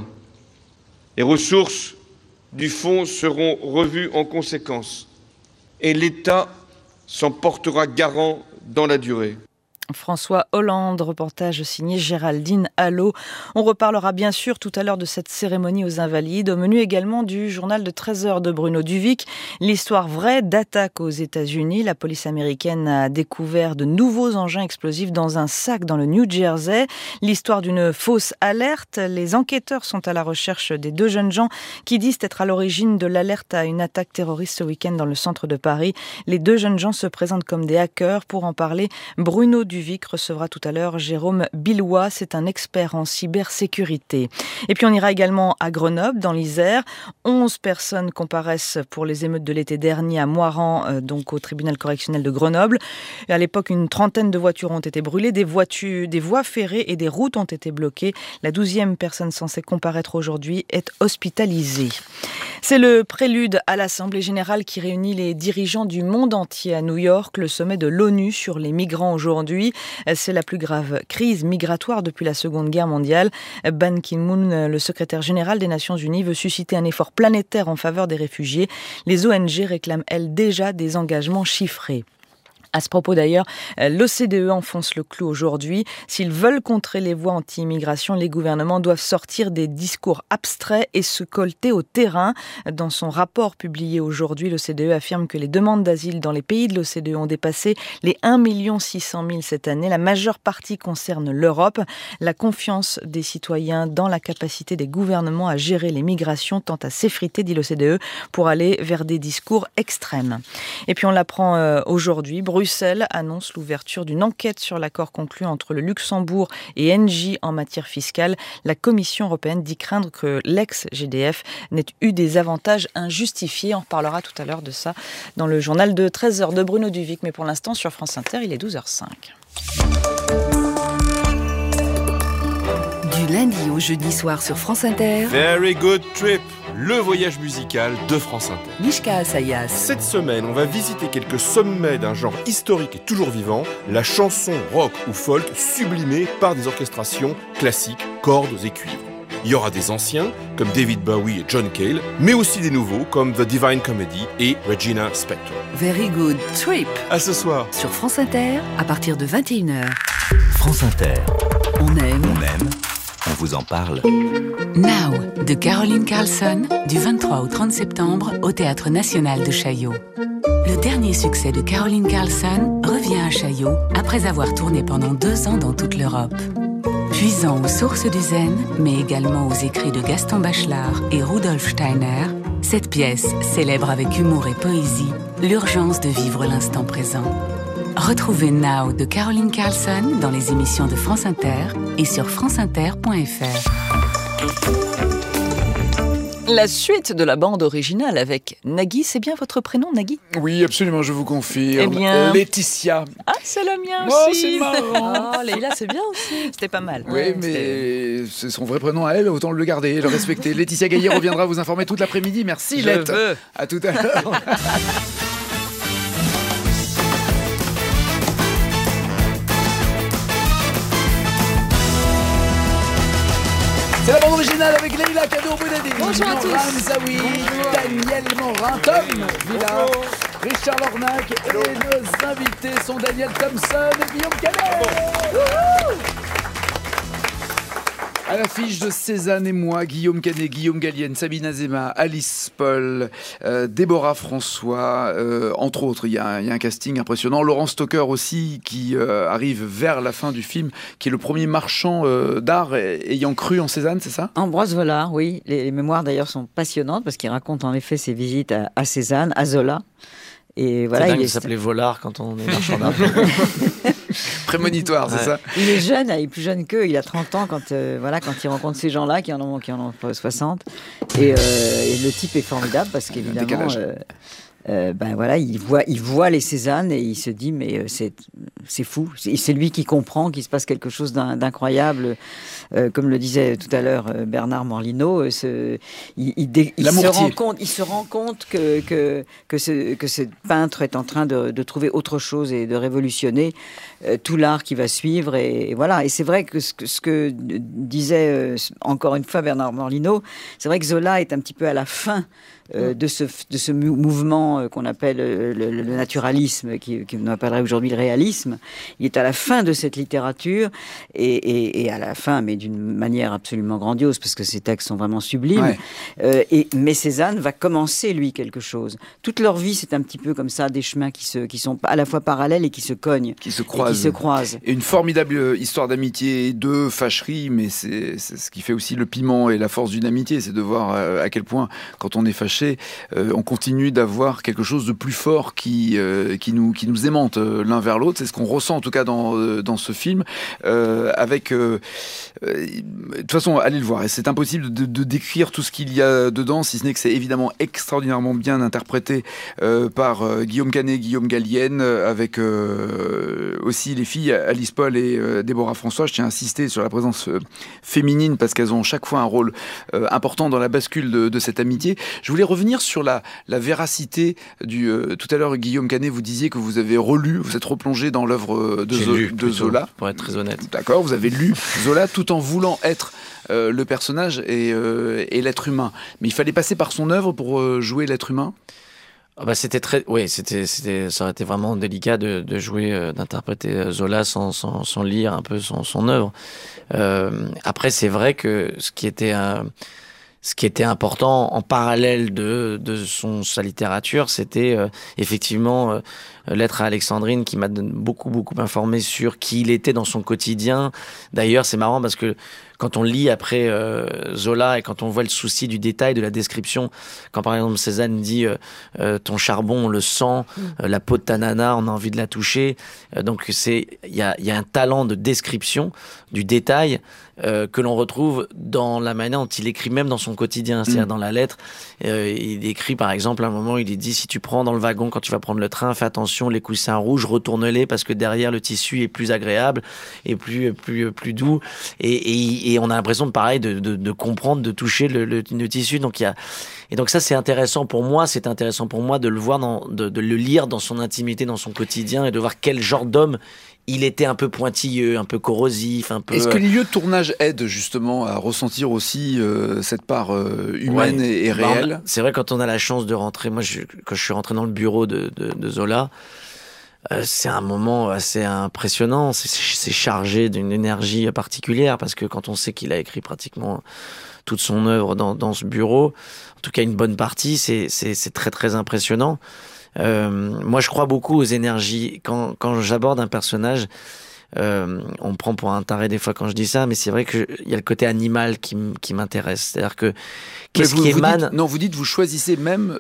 Les ressources du fonds seront revues en conséquence et l'État s'en portera garant dans la durée. François Hollande, reportage signé Géraldine Allot. On reparlera bien sûr tout à l'heure de cette cérémonie aux Invalides, au menu également du journal de 13h de Bruno Duvic. L'histoire vraie d'attaque aux États-Unis. La police américaine a découvert de nouveaux engins explosifs dans un sac dans le New Jersey. L'histoire d'une fausse alerte. Les enquêteurs sont à la recherche des 2 jeunes gens qui disent être à l'origine de l'alerte à une attaque terroriste ce week-end dans le centre de Paris. Les 2 jeunes gens se présentent comme des hackers. Pour en parler, Bruno Duvic recevra tout à l'heure Jérôme Billois, c'est un expert en cybersécurité. Et puis on ira également à Grenoble, dans l'Isère. 11 personnes comparaissent pour les émeutes de l'été dernier à Moirans, donc au tribunal correctionnel de Grenoble. Et à l'époque, une trentaine de voitures ont été brûlées, des voies ferrées et des routes ont été bloquées. La 12e personne censée comparaître aujourd'hui est hospitalisée. C'est le prélude à l'Assemblée générale qui réunit les dirigeants du monde entier à New York, le sommet de l'ONU sur les migrants aujourd'hui. C'est la plus grave crise migratoire depuis la Seconde Guerre mondiale. Ban Ki-moon, le secrétaire général des Nations Unies, veut susciter un effort planétaire en faveur des réfugiés. Les ONG réclament, elles, déjà des engagements chiffrés. À ce propos d'ailleurs, l'OCDE enfonce le clou aujourd'hui. S'ils veulent contrer les voies anti-immigration, les gouvernements doivent sortir des discours abstraits et se colter au terrain. Dans son rapport publié aujourd'hui, l'OCDE affirme que les demandes d'asile dans les pays de l'OCDE ont dépassé les 1 600 000 cette année. La majeure partie concerne l'Europe. La confiance des citoyens dans la capacité des gouvernements à gérer les migrations tend à s'effriter, dit l'OCDE, pour aller vers des discours extrêmes. Et puis on l'apprend aujourd'hui, Bruxelles annonce l'ouverture d'une enquête sur l'accord conclu entre le Luxembourg et Engie en matière fiscale. La Commission européenne dit craindre que l'ex-GDF n'ait eu des avantages injustifiés. On reparlera tout à l'heure de ça dans le journal de 13h de Bruno Duvic. Mais pour l'instant, sur France Inter, il est 12h05. Du lundi au jeudi soir sur France Inter. Very good trip, le voyage musical de France Inter. Mishka Asayas. Cette semaine, on va visiter quelques sommets d'un genre historique et toujours vivant, la chanson rock ou folk sublimée par des orchestrations classiques, cordes et cuivres. Il y aura des anciens, comme David Bowie et John Cale, mais aussi des nouveaux, comme The Divine Comedy et Regina Spektor. Very good trip. À ce soir. Sur France Inter, à partir de 21h. France Inter. On aime. On vous en parle. Now, de Caroline Carlson, du 23 au 30 septembre, au Théâtre National de Chaillot. Le dernier succès de Caroline Carlson revient à Chaillot après avoir tourné pendant 2 ans dans toute l'Europe. Puisant aux sources du zen, mais également aux écrits de Gaston Bachelard et Rudolf Steiner, cette pièce célèbre avec humour et poésie l'urgence de vivre l'instant présent. Retrouvez Now de Caroline Carlson dans les émissions de France Inter et sur franceinter.fr. La suite de la bande originale avec Nagui, c'est bien votre prénom, Nagui? Oui, absolument, je vous confirme. Eh bien... Laetitia. Ah, c'est le mien Oh, aussi. c'est marrant. Oh, Leïla, c'est bien aussi. C'était pas mal. Oui, mais c'est son vrai prénom à elle, autant le garder, le respecter. Laetitia Gaillet reviendra vous informer toute l'après-midi. Merci, Lette. À tout à l'heure. C'est la bande originale avec Leïla Kaddour-Boudadi, Bonjour à tous. Ramzaoui, Daniel Morin, Tom Villa, Richard Lornac et nos invités sont Daniel Thompson et Guillaume Canet. À l'affiche de Cézanne et moi, Guillaume Canet, Guillaume Gallienne, Sabine Azéma, Alice Paul, Déborah François, entre autres. Il y a un casting impressionnant. Laurent Stocker aussi, qui arrive vers la fin du film, qui est le premier marchand d'art ayant cru en Cézanne, c'est ça? Ambroise Vollard, oui. Les mémoires d'ailleurs sont passionnantes parce qu'il raconte en effet ses visites à Cézanne, à Zola. Et voilà, c'est dingue, il s'appelait Vollard quand on est marchand d'art. Prémonitoire, c'est ça? Il est jeune, il est plus jeune qu'eux, il a 30 ans quand il rencontre ces gens-là qui en ont 60. Et le type est formidable parce qu'évidemment... il voit les Cézannes et il se dit mais c'est fou, c'est lui qui comprend qu'il se passe quelque chose d'incroyable, comme le disait tout à l'heure Bernard Morlino. Il se rend compte que ce peintre est en train de trouver autre chose et de révolutionner tout l'art qui va suivre, et voilà. Et c'est vrai que ce que disait encore une fois Bernard Morlino, c'est vrai que Zola est un petit peu à la fin de ce mouvement qu'on appelle le naturalisme, qu'on appellerait aujourd'hui le réalisme. Il est à la fin de cette littérature, et à la fin, mais d'une manière absolument grandiose, parce que ces textes sont vraiment sublimes. Ouais. Mais Cézanne va commencer, lui, quelque chose. Toute leur vie, c'est un petit peu comme ça, des chemins qui sont à la fois parallèles et qui se cognent. Qui se croisent. Et une formidable histoire d'amitié, de fâcherie, mais c'est ce qui fait aussi le piment et la force d'une amitié, c'est de voir à quel point, quand on est fâché, on continue d'avoir quelque chose de plus fort qui nous aimante l'un vers l'autre. C'est ce qu'on ressent en tout cas dans ce film. De toute façon, allez le voir. Et c'est impossible de décrire tout ce qu'il y a dedans, si ce n'est que c'est évidemment extraordinairement bien interprété par Guillaume Canet, Guillaume Gallienne, avec aussi les filles Alice Paul et Déborah François. Je tiens à insister sur la présence féminine parce qu'elles ont chaque fois un rôle important dans la bascule de cette amitié. Je voulais revenir sur la véracité tout à l'heure, Guillaume Canet, vous disiez que vous avez relu, vous êtes replongé dans l'œuvre de Zola. Pour être très honnête. D'accord, vous avez lu Zola tout en voulant être le personnage et l'être humain. Mais il fallait passer par son œuvre pour jouer l'être humain? C'était ça aurait été vraiment délicat de jouer, d'interpréter Zola sans lire un peu son œuvre. Après, c'est vrai que ce qui était important en parallèle de sa littérature, c'était effectivement Lettre à Alexandrine, qui m'a beaucoup informé sur qui il était dans son quotidien. D'ailleurs, c'est marrant parce que quand on lit après Zola et quand on voit le souci du détail, de la description, quand par exemple Cézanne dit ton charbon on le sent, la peau de ta nana on a envie de la toucher, donc il y a un talent de description du détail que l'on retrouve dans la manière dont il écrit même dans son quotidien, c'est-à-dire dans la lettre. Il écrit par exemple à un moment, il dit si tu prends dans le wagon quand tu vas prendre le train, fais attention, les coussins rouges, retourne-les parce que derrière le tissu est plus agréable et plus doux, et on a l'impression de comprendre, de toucher le tissu. Donc donc ça c'est intéressant pour moi, de le voir, de le lire dans son intimité, dans son quotidien, et de voir quel genre d'homme il était, un peu pointilleux, un peu corrosif, un peu... Est-ce que les lieux de tournage aident justement à ressentir aussi cette part humaine et réelle? C'est vrai, quand on a la chance de rentrer, moi quand je suis rentré dans le bureau de Zola, c'est un moment assez impressionnant, c'est chargé d'une énergie particulière, parce que quand on sait qu'il a écrit pratiquement toute son œuvre dans ce bureau, en tout cas une bonne partie, c'est très très impressionnant. Moi je crois beaucoup aux énergies. Quand j'aborde un personnage, on me prend pour un taré des fois quand je dis ça, mais c'est vrai qu'il y a le côté animal qui m'intéresse. C'est-à-dire que qu'est-ce qui émane... Vous choisissez même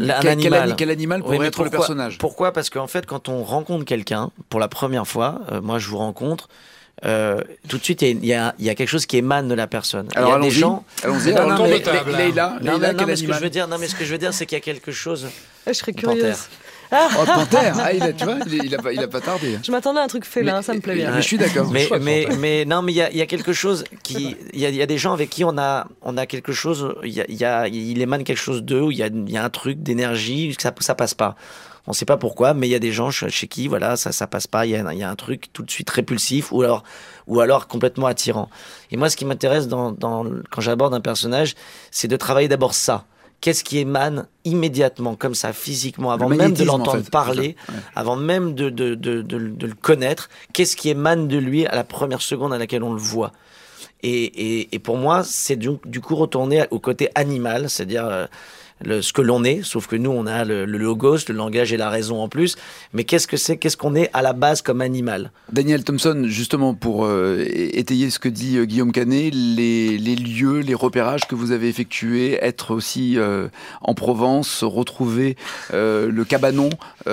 quel animal pourrait être le personnage. Pourquoi ? Parce qu'en fait, quand on rencontre quelqu'un pour la première fois, moi je vous rencontre, tout de suite, il y a quelque chose qui émane de la personne. Alors, il y a des gens. Allons-y. Leïla, mais ce que je veux dire, c'est qu'il y a quelque chose. Je serais curieuse. Oh, panthère, tu vois, il a pas tardé. Je m'attendais à un truc félin, ça me plaît bien. Mais je suis d'accord. Mais il y a quelque chose qui, il y a des gens avec qui on a quelque chose, il émane quelque chose d'eux, où il y a un truc d'énergie, ça passe pas. On sait pas pourquoi, mais il y a des gens chez qui, voilà, ça passe pas. Il y a un truc tout de suite répulsif ou alors complètement attirant. Et moi, ce qui m'intéresse quand j'aborde un personnage, c'est de travailler d'abord ça. Qu'est-ce qui émane immédiatement, comme ça, physiquement, avant même de l'entendre parler, avant même de le connaître, qu'est-ce qui émane de lui à la première seconde à laquelle on le voit. Et pour moi, c'est du coup retourner au côté animal, c'est-à-dire ce que l'on est, sauf que nous, on a le logos, le langage et la raison en plus. Mais qu'est-ce qu'on est à la base comme animal ? Daniel Thompson, justement, pour étayer ce que dit Guillaume Canet, les lieux, les repérages que vous avez effectués, être aussi en Provence, retrouver le cabanon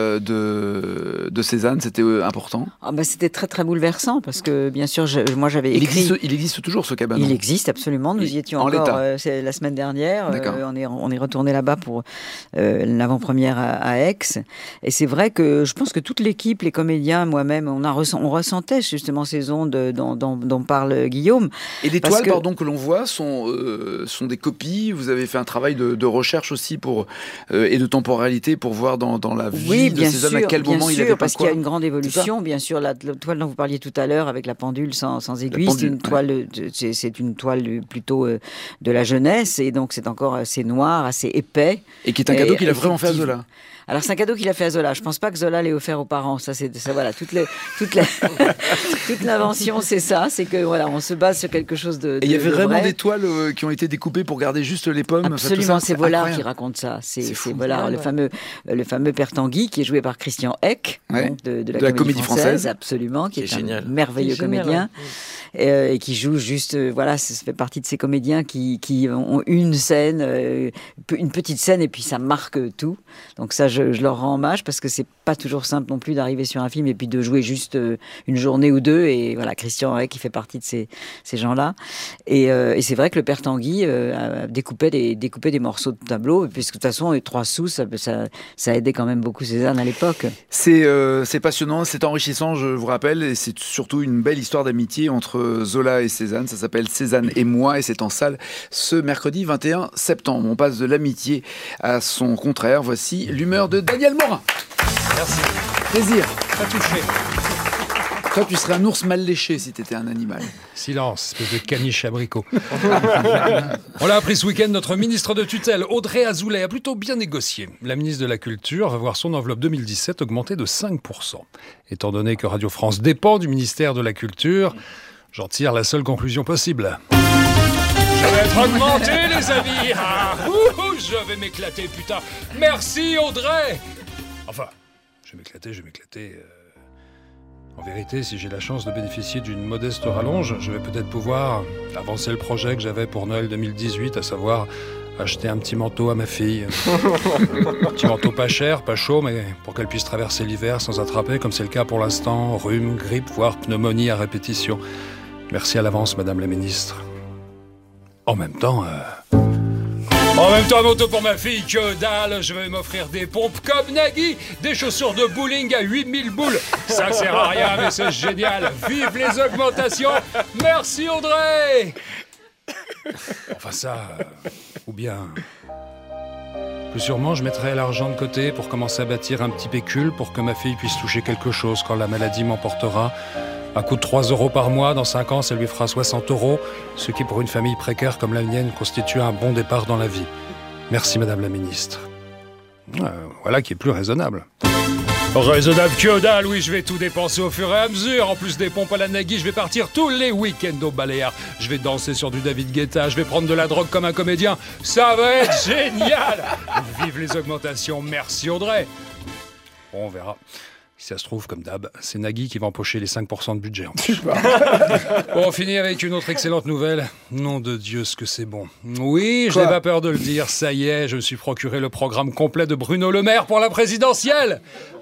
de Cézanne, c'était important ? C'était très très bouleversant, parce que bien sûr, moi j'avais écrit... Il existe toujours ce cabanon ? Il existe, absolument. Nous y étions encore c'est la semaine dernière. On est retourné là-bas pour l'avant-première à Aix. Et c'est vrai que je pense que toute l'équipe, les comédiens, moi-même, on ressentait justement ces ondes dont parle Guillaume. Et les toiles, que l'on voit sont des copies. Vous avez fait un travail de recherche aussi et de temporalité pour voir dans la vie de Cézanne à quel moment il avait parce qu'il y a une grande évolution. Bien sûr, la toile dont vous parliez tout à l'heure avec la pendule sans aiguille, c'est une toile plutôt de la jeunesse, et donc c'est encore assez noir, assez épais. Et qui est un cadeau qu'il a vraiment fait à Zola. Alors c'est un cadeau qu'il a fait à Zola. Je pense pas que Zola l'ait offert aux parents. Ça voilà, toute l'invention, c'est ça. C'est que voilà, on se base sur quelque chose de. Et il y avait vraiment des toiles qui ont été découpées pour garder juste les pommes. Absolument, c'est Vollard qui raconte ça. C'est Vollard, le fameux Père Tanguy, qui est joué par Christian Eck, de la Comédie Française, absolument, qui est un merveilleux comédien. Et qui joue juste, ça fait partie de ces comédiens qui ont une scène, une petite scène, et puis ça marque tout. Donc ça, je leur rends hommage, parce que c'est pas toujours simple non plus d'arriver sur un film et puis de jouer juste une journée ou deux. Et voilà, Christian Hay qui fait partie de ces gens-là. Et c'est vrai que le Père Tanguy découpait des morceaux de tableau, puisque de toute façon, 3 sous, ça aidait quand même beaucoup Cézanne à l'époque. C'est passionnant, c'est enrichissant, je vous rappelle, et c'est surtout une belle histoire d'amitié entre Zola et Cézanne. Ça s'appelle Cézanne et moi, et c'est en salle ce mercredi 21 septembre. On passe de l'amitié à son contraire. Voici l'humeur de Daniel Morin. Merci. Plaisir. Pas touché. Toi, tu serais un ours mal léché si tu étais un animal. Silence, espèce de caniche abricot. On l'a appris ce week-end, notre ministre de tutelle, Audrey Azoulay, a plutôt bien négocié. La ministre de la Culture va voir son enveloppe 2017 augmenter de 5%. Étant donné que Radio France dépend du ministère de la Culture, j'en tire la seule conclusion possible. Je vais être augmenté, les amis. Je vais m'éclater, putain. Merci, Audrey. Enfin, je vais m'éclater. En vérité, si j'ai la chance de bénéficier d'une modeste rallonge, je vais peut-être pouvoir avancer le projet que j'avais pour Noël 2018, à savoir acheter un petit manteau à ma fille. Un petit manteau pas cher, pas chaud, mais pour qu'elle puisse traverser l'hiver sans attraper, comme c'est le cas pour l'instant, rhume, grippe, voire pneumonie à répétition. Merci à l'avance, Madame la Ministre. En même temps, un manteau pour ma fille, que dalle. Je vais m'offrir des pompes comme Nagui, des chaussures de bowling à 8000 boules. Ça sert à rien, mais c'est génial. Vive les augmentations. Merci, Audrey. Enfin ça, ou bien... Plus sûrement, je mettrai l'argent de côté pour commencer à bâtir un petit pécule pour que ma fille puisse toucher quelque chose quand la maladie m'emportera. Un coût de 3 € par mois, dans 5 ans, ça lui fera 60 €, ce qui pour une famille précaire comme la mienne constitue un bon départ dans la vie. Merci Madame la Ministre. Voilà qui est plus raisonnable. Raisonnable que dalle, oui, je vais tout dépenser au fur et à mesure. En plus des pompes à la Nagui, je vais partir tous les week-ends au Baléares. Je vais danser sur du David Guetta, je vais prendre de la drogue comme un comédien. Ça va être génial. Vive les augmentations, merci Audrey. Bon, on verra. Si ça se trouve, comme d'hab, c'est Nagui qui va empocher les 5% de budget en plus. Bon, on finit avec une autre excellente nouvelle. Nom de Dieu, ce que c'est bon. Oui, je n'ai pas peur de le dire, ça y est, je me suis procuré le programme complet de Bruno Le Maire pour la présidentielle.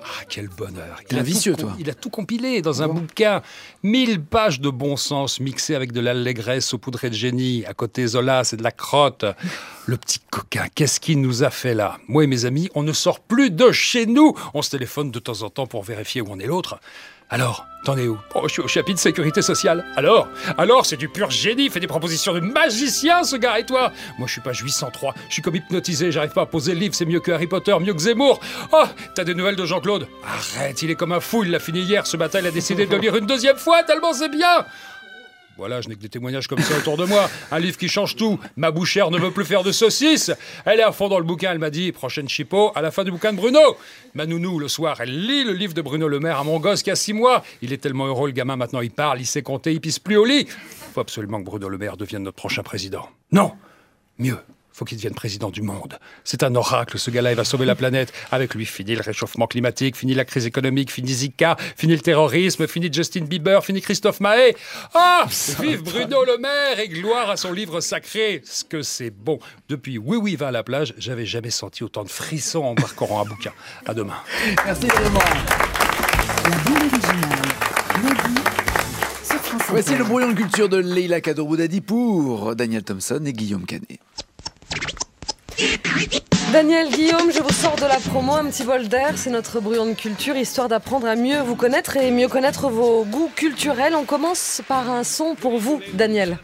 Ah, quel bonheur. T'es un vicieux, toi. Il a tout compilé dans un bouquin. 1000 pages de bon sens mixées avec de l'allégresse saupoudrée de génie. À côté Zola, c'est de la crotte. Le petit coquin, qu'est-ce qu'il nous a fait là? Moi et mes amis, on ne sort plus de chez nous. On se téléphone de temps en temps pour vérifier où on est l'autre. Alors, t'en es où? Oh, je suis au chapitre sécurité sociale. Alors, c'est du pur génie. Il fait des propositions de magicien, ce gars, et toi? Moi, je suis pas Juif 103. Je suis comme hypnotisé. J'arrive pas à poser le livre. C'est mieux que Harry Potter, mieux que Zemmour. Oh, t'as des nouvelles de Jean-Claude? Arrête, il est comme un fou. Il l'a fini hier. Ce matin, il a décidé de le lire une deuxième fois, tellement c'est bien. Voilà, je n'ai que des témoignages comme ça autour de moi. Un livre qui change tout. Ma bouchère ne veut plus faire de saucisses. Elle est à fond dans le bouquin. Elle m'a dit, prochaine chipot, à la fin du bouquin de Bruno. Ma nounou, le soir, elle lit le livre de Bruno Le Maire à mon gosse qui a 6 mois. Il est tellement heureux, le gamin, maintenant il parle, il sait compter, il pisse plus au lit. Faut absolument que Bruno Le Maire devienne notre prochain président. Non, mieux. Faut qu'il devienne président du monde. C'est un oracle, ce gars-là, il va sauver la planète. Avec lui, fini le réchauffement climatique, fini la crise économique, fini Zika, fini le terrorisme, fini Justin Bieber, fini Christophe Maé. Ah, vive Bruno Le Maire et gloire à son livre sacré. Ce que c'est bon. Depuis Oui Oui va à la plage, j'avais jamais senti autant de frissons en parcourant un bouquin. À demain. Merci vraiment. La bande originale. Sur France Inter. Voici le brouillon de culture de Leila Kador-Boudadi pour Daniel Thompson et Guillaume Canet. Daniel, Guillaume, je vous sors de la promo, un petit bol d'air, c'est notre brouillon de culture, histoire d'apprendre à mieux vous connaître et mieux connaître vos goûts culturels. On commence par un son pour vous, Daniel.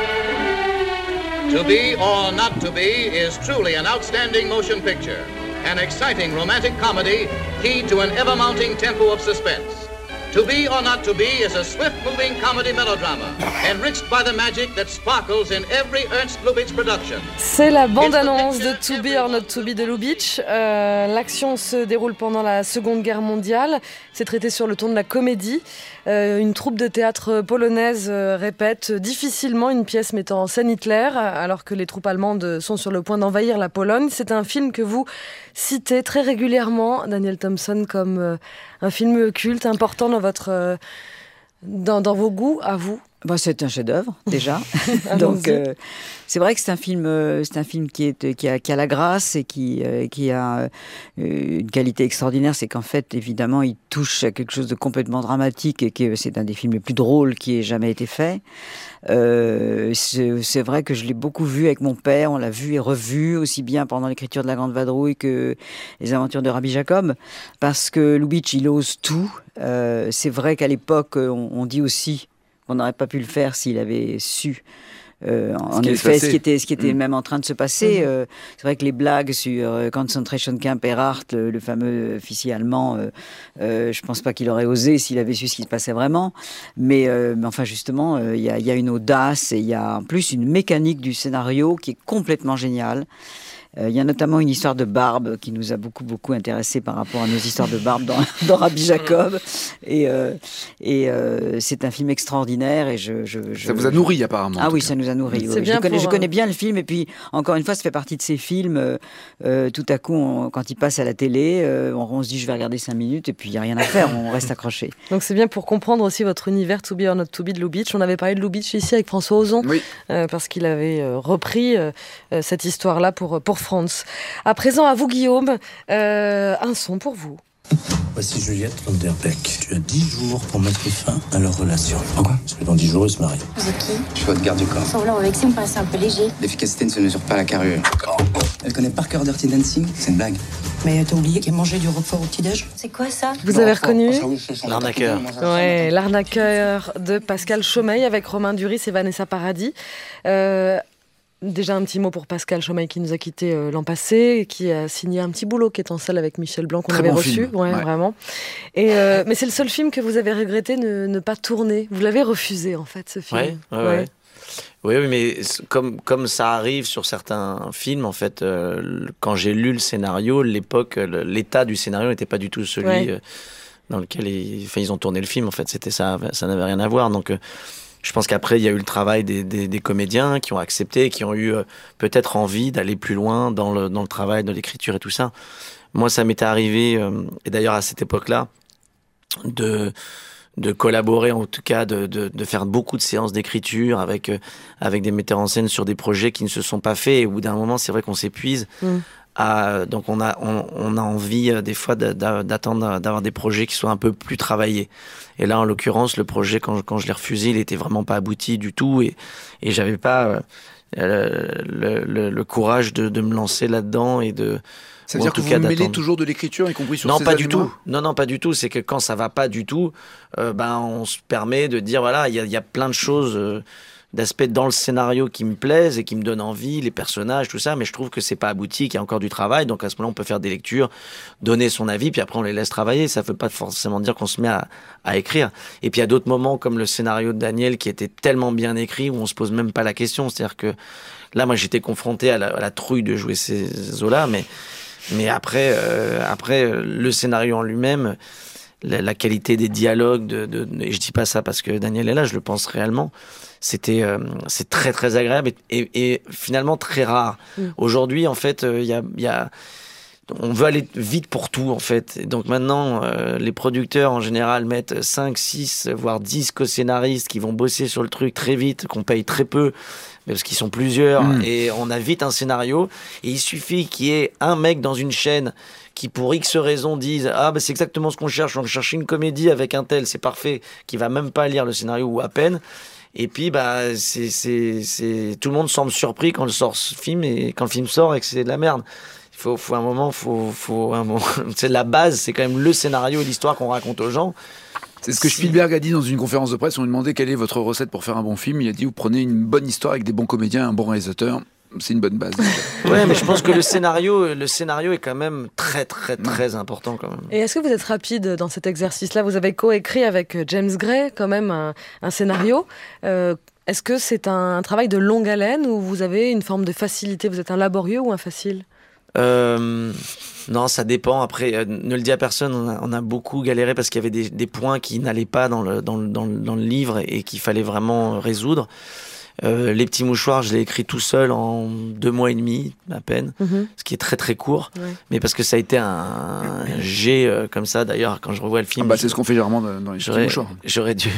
To Be or Not to Be is truly an outstanding motion picture, an exciting romantic comedy keyed to an ever-mounting tempo of suspense. To Be or Not to Be is a swift-moving comedy melodrama, enriched by the magic that sparkles in every Ernst Lubitsch production. C'est la bande-annonce de To Be or Not to Be de Lubitsch. L'action se déroule pendant la Seconde Guerre mondiale. C'est traité sur le ton de la comédie. Une troupe de théâtre polonaise répète difficilement une pièce mettant en scène Hitler, alors que les troupes allemandes sont sur le point d'envahir la Pologne. C'est un film que vous citez très régulièrement, Daniel Thompson, comme un film culte, important dans vos goûts, à vous. C'est un chef-d'œuvre déjà. Donc c'est vrai que c'est un film qui a la grâce et qui a une qualité extraordinaire. C'est qu'en fait, évidemment, il touche à quelque chose de complètement dramatique et que c'est un des films les plus drôles qui ait jamais été fait. C'est vrai que je l'ai beaucoup vu avec mon père. On l'a vu et revu aussi bien pendant l'écriture de La Grande Vadrouille que les aventures de Rabbi Jacob, parce que Lubitsch, il ose tout. C'est vrai qu'à l'époque, on dit aussi on n'aurait pas pu le faire s'il avait su. En effet, ce qui était même en train de se passer. C'est vrai que les blagues sur Concentration Camp Erhardt, le fameux officier allemand, je pense pas qu'il aurait osé s'il avait su ce qui se passait vraiment. Mais enfin, justement, il y a une audace et il y a en plus une mécanique du scénario qui est complètement géniale. Il y a notamment une histoire de barbe qui nous a beaucoup intéressés par rapport à nos histoires de barbe dans Rabbi Jacob. Et c'est un film extraordinaire. Et ça vous a nourri apparemment. Ah oui, ça nous a nourri. Oui. Je connais bien le film. Et puis, encore une fois, ça fait partie de ces films. Tout à coup, quand il passe à la télé, on se dit je vais regarder 5 minutes et puis il n'y a rien à faire. On reste accroché. Donc c'est bien pour comprendre aussi votre univers To Be or Not to Be de Lubitsch. On avait parlé de Lubitsch ici avec François Ozon. Oui. Parce qu'il avait repris cette histoire-là pour France. À présent, à vous, Guillaume, un son pour vous. Voici Juliette Vanderbeck. Tu as 10 jours pour mettre fin à leur relation. Pourquoi ? Parce que dans 10 jours, ils se marient. Vous êtes qui ? Je suis votre garde du corps. Sans vouloir avec ça, on paraissait un peu léger. L'efficacité ne se mesure pas à la carrure. Elle connaît par cœur Dirty Dancing ? C'est une blague. Mais t'as oublié qu'elle mangeait du roquefort au petit-déj ? C'est quoi ça ? Vous avez reconnu ? L'arnaqueur. Ouais, l'arnaqueur de Pascal Chaumeil avec Romain Duris et Vanessa Paradis. Déjà un petit mot pour Pascal Chaumeil qui nous a quittés l'an passé, qui a signé Un petit boulot qui est en salle avec Michel Blanc qu'on avait reçu, vraiment. Et mais c'est le seul film que vous avez regretté ne pas tourner. Vous l'avez refusé en fait ce film. Ouais. Oui, mais comme ça arrive sur certains films, en fait, quand j'ai lu le scénario, l'état du scénario n'était pas du tout celui dans lequel ils ont tourné le film. En fait, c'était ça n'avait rien à voir. Donc je pense qu'après, il y a eu le travail des comédiens qui ont accepté, qui ont eu peut-être envie d'aller plus loin dans le travail, dans l'écriture et tout ça. Moi, ça m'était arrivé, et d'ailleurs à cette époque-là, de collaborer, en tout cas, de faire beaucoup de séances d'écriture avec des metteurs en scène sur des projets qui ne se sont pas faits. Et au bout d'un moment, c'est vrai qu'on s'épuise Donc on a envie des fois d'attendre d'avoir des projets qui soient un peu plus travaillés. Et là, en l'occurrence, le projet, quand je l'ai refusé, il était vraiment pas abouti du tout, et j'avais pas le courage de me lancer là-dedans et de. C'est-à-dire que vous mêlez toujours de l'écriture, y compris sur ces pas du animaux ? tout. Non, pas du tout. C'est que quand ça va pas du tout, on se permet de dire voilà, il y a plein de choses, d'aspects dans le scénario qui me plaisent et qui me donnent envie, les personnages, tout ça, mais je trouve que c'est pas abouti, qu'il y a encore du travail. Donc à ce moment-là, on peut faire des lectures, donner son avis, puis après on les laisse travailler. Ça veut pas forcément dire qu'on se met à écrire. Et puis il y a d'autres moments comme le scénario de Daniel qui était tellement bien écrit où on se pose même pas la question. C'est-à-dire que là, moi, j'étais confronté à la trouille de jouer ces Zola, mais après, le scénario en lui-même, la qualité des dialogues, et je dis pas ça parce que Daniel est là, je le pense réellement. C'est très très agréable et finalement très rare. Aujourd'hui, en fait, on veut aller vite pour tout, en fait. Et donc maintenant, les producteurs, en général, mettent 5, 6, voire 10 co-scénaristes qui vont bosser sur le truc très vite, qu'on paye très peu, parce qu'ils sont plusieurs, et on a vite un scénario. Et il suffit qu'il y ait un mec dans une chaîne qui, pour X raisons, dise « Ah, c'est exactement ce qu'on cherche, on cherche une comédie avec un tel, c'est parfait », qui va même pas lire le scénario ou à peine. Et puis, tout le monde semble surpris quand ce film sort et que c'est de la merde. Faut un moment, c'est la base, c'est quand même le scénario et l'histoire qu'on raconte aux gens. C'est ce que Spielberg a dit dans une conférence de presse. On lui demandait quelle est votre recette pour faire un bon film. Il a dit vous prenez une bonne histoire avec des bons comédiens, un bon réalisateur. C'est une bonne base. Ouais, mais je pense que le scénario est quand même très très très important quand même. Et est-ce que vous êtes rapide dans cet exercice-là ? Vous avez coécrit avec James Gray quand même un scénario. Est-ce que c'est un travail de longue haleine ou vous avez une forme de facilité ? Vous êtes un laborieux ou un facile ? Non, ça dépend. Après, ne le dis à personne, on a beaucoup galéré parce qu'il y avait des points qui n'allaient pas dans le livre et qu'il fallait vraiment résoudre. Les petits mouchoirs, je l'ai écrit tout seul en 2 mois et demi à peine, ce qui est très très court, mais parce que ça a été un jet comme ça. D'ailleurs, quand je revois le film, c'est ce qu'on fait généralement dans les petits mouchoirs. J'aurais dû.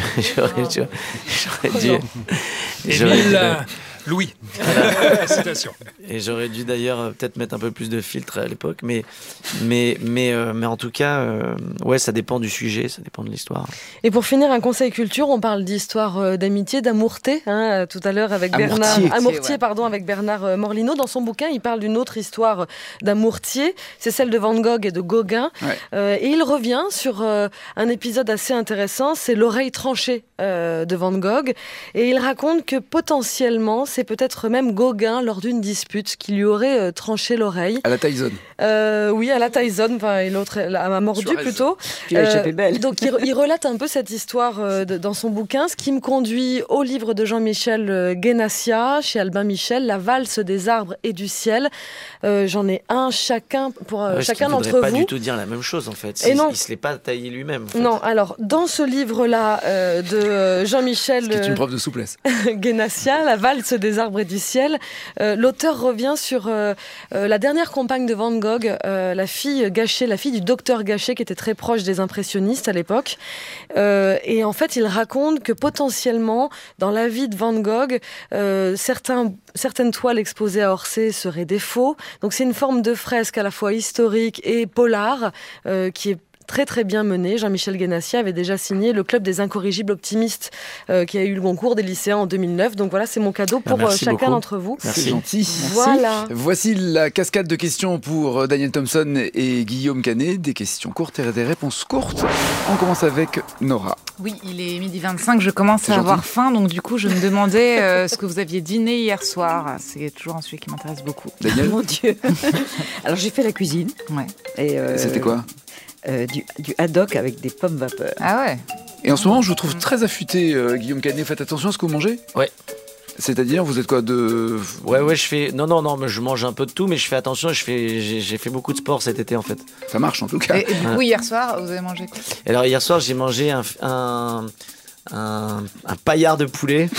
Louis. Citation. Et j'aurais dû d'ailleurs peut-être mettre un peu plus de filtre à l'époque, mais en tout cas, ça dépend du sujet, ça dépend de l'histoire. Et pour finir, un conseil culture, on parle d'histoire d'amitié, d'amourté, tout à l'heure avec avec Bernard Morlino. Dans son bouquin, il parle d'une autre histoire d'amourtier, c'est celle de Van Gogh et de Gauguin. Et il revient sur un épisode assez intéressant, c'est l'oreille tranchée de Van Gogh, et il raconte que potentiellement, c'est peut-être même Gauguin, lors d'une dispute, qui lui aurait tranché l'oreille. À la Tyson. Oui, à la Tyson, et l'autre a mordu plutôt. Qui a échappé belle. Donc il relate un peu cette histoire dans son bouquin, ce qui me conduit au livre de Jean-Michel Guénassia, chez Albin Michel, La valse des arbres et du ciel. J'en ai un chacun pour chacun d'entre vous. Il ne pas du tout dire la même chose en fait. Il ne se l'est pas taillé lui-même. En fait. Non, alors dans ce livre-là de Jean-Michel qui est une preuve de souplesse. Guénassia, La valse des arbres et du ciel, l'auteur revient sur la dernière compagne de Van Gogh, la fille du docteur Gachet, qui était très proche des impressionnistes à l'époque. Et en fait, il raconte que potentiellement, dans la vie de Van Gogh, certaines toiles exposées à Orsay seraient des faux. Donc c'est une forme de fresque à la fois historique et polar qui est très très bien menée. Jean-Michel Guénassia avait déjà signé le Club des incorrigibles optimistes qui a eu le concours des lycéens en 2009. Donc voilà, c'est mon cadeau pour chacun d'entre vous. Merci. Gentil. Voilà. Voici la cascade de questions pour Daniel Thompson et Guillaume Canet. Des questions courtes et des réponses courtes. On commence avec Nora. Oui, il est 12h25, je commence à avoir faim, donc du coup je me demandais ce que vous aviez dîné hier soir. C'est toujours un sujet qui m'intéresse beaucoup. Daniel. Mon Dieu. Alors j'ai fait la cuisine. Ouais. Et c'était quoi? Du haddock avec des pommes vapeur. Ah ouais. Et en ce moment, je vous trouve très affûté, Guillaume Canet. Faites attention à ce que vous mangez. Ouais. C'est-à-dire, vous êtes quoi de... Ouais, je fais... Non, mais je mange un peu de tout, mais je fais attention, j'ai fait beaucoup de sport cet été, en fait. Ça marche, en tout cas. Et du coup, hier soir, vous avez mangé quoi? Alors, hier soir, j'ai mangé un paillard de poulet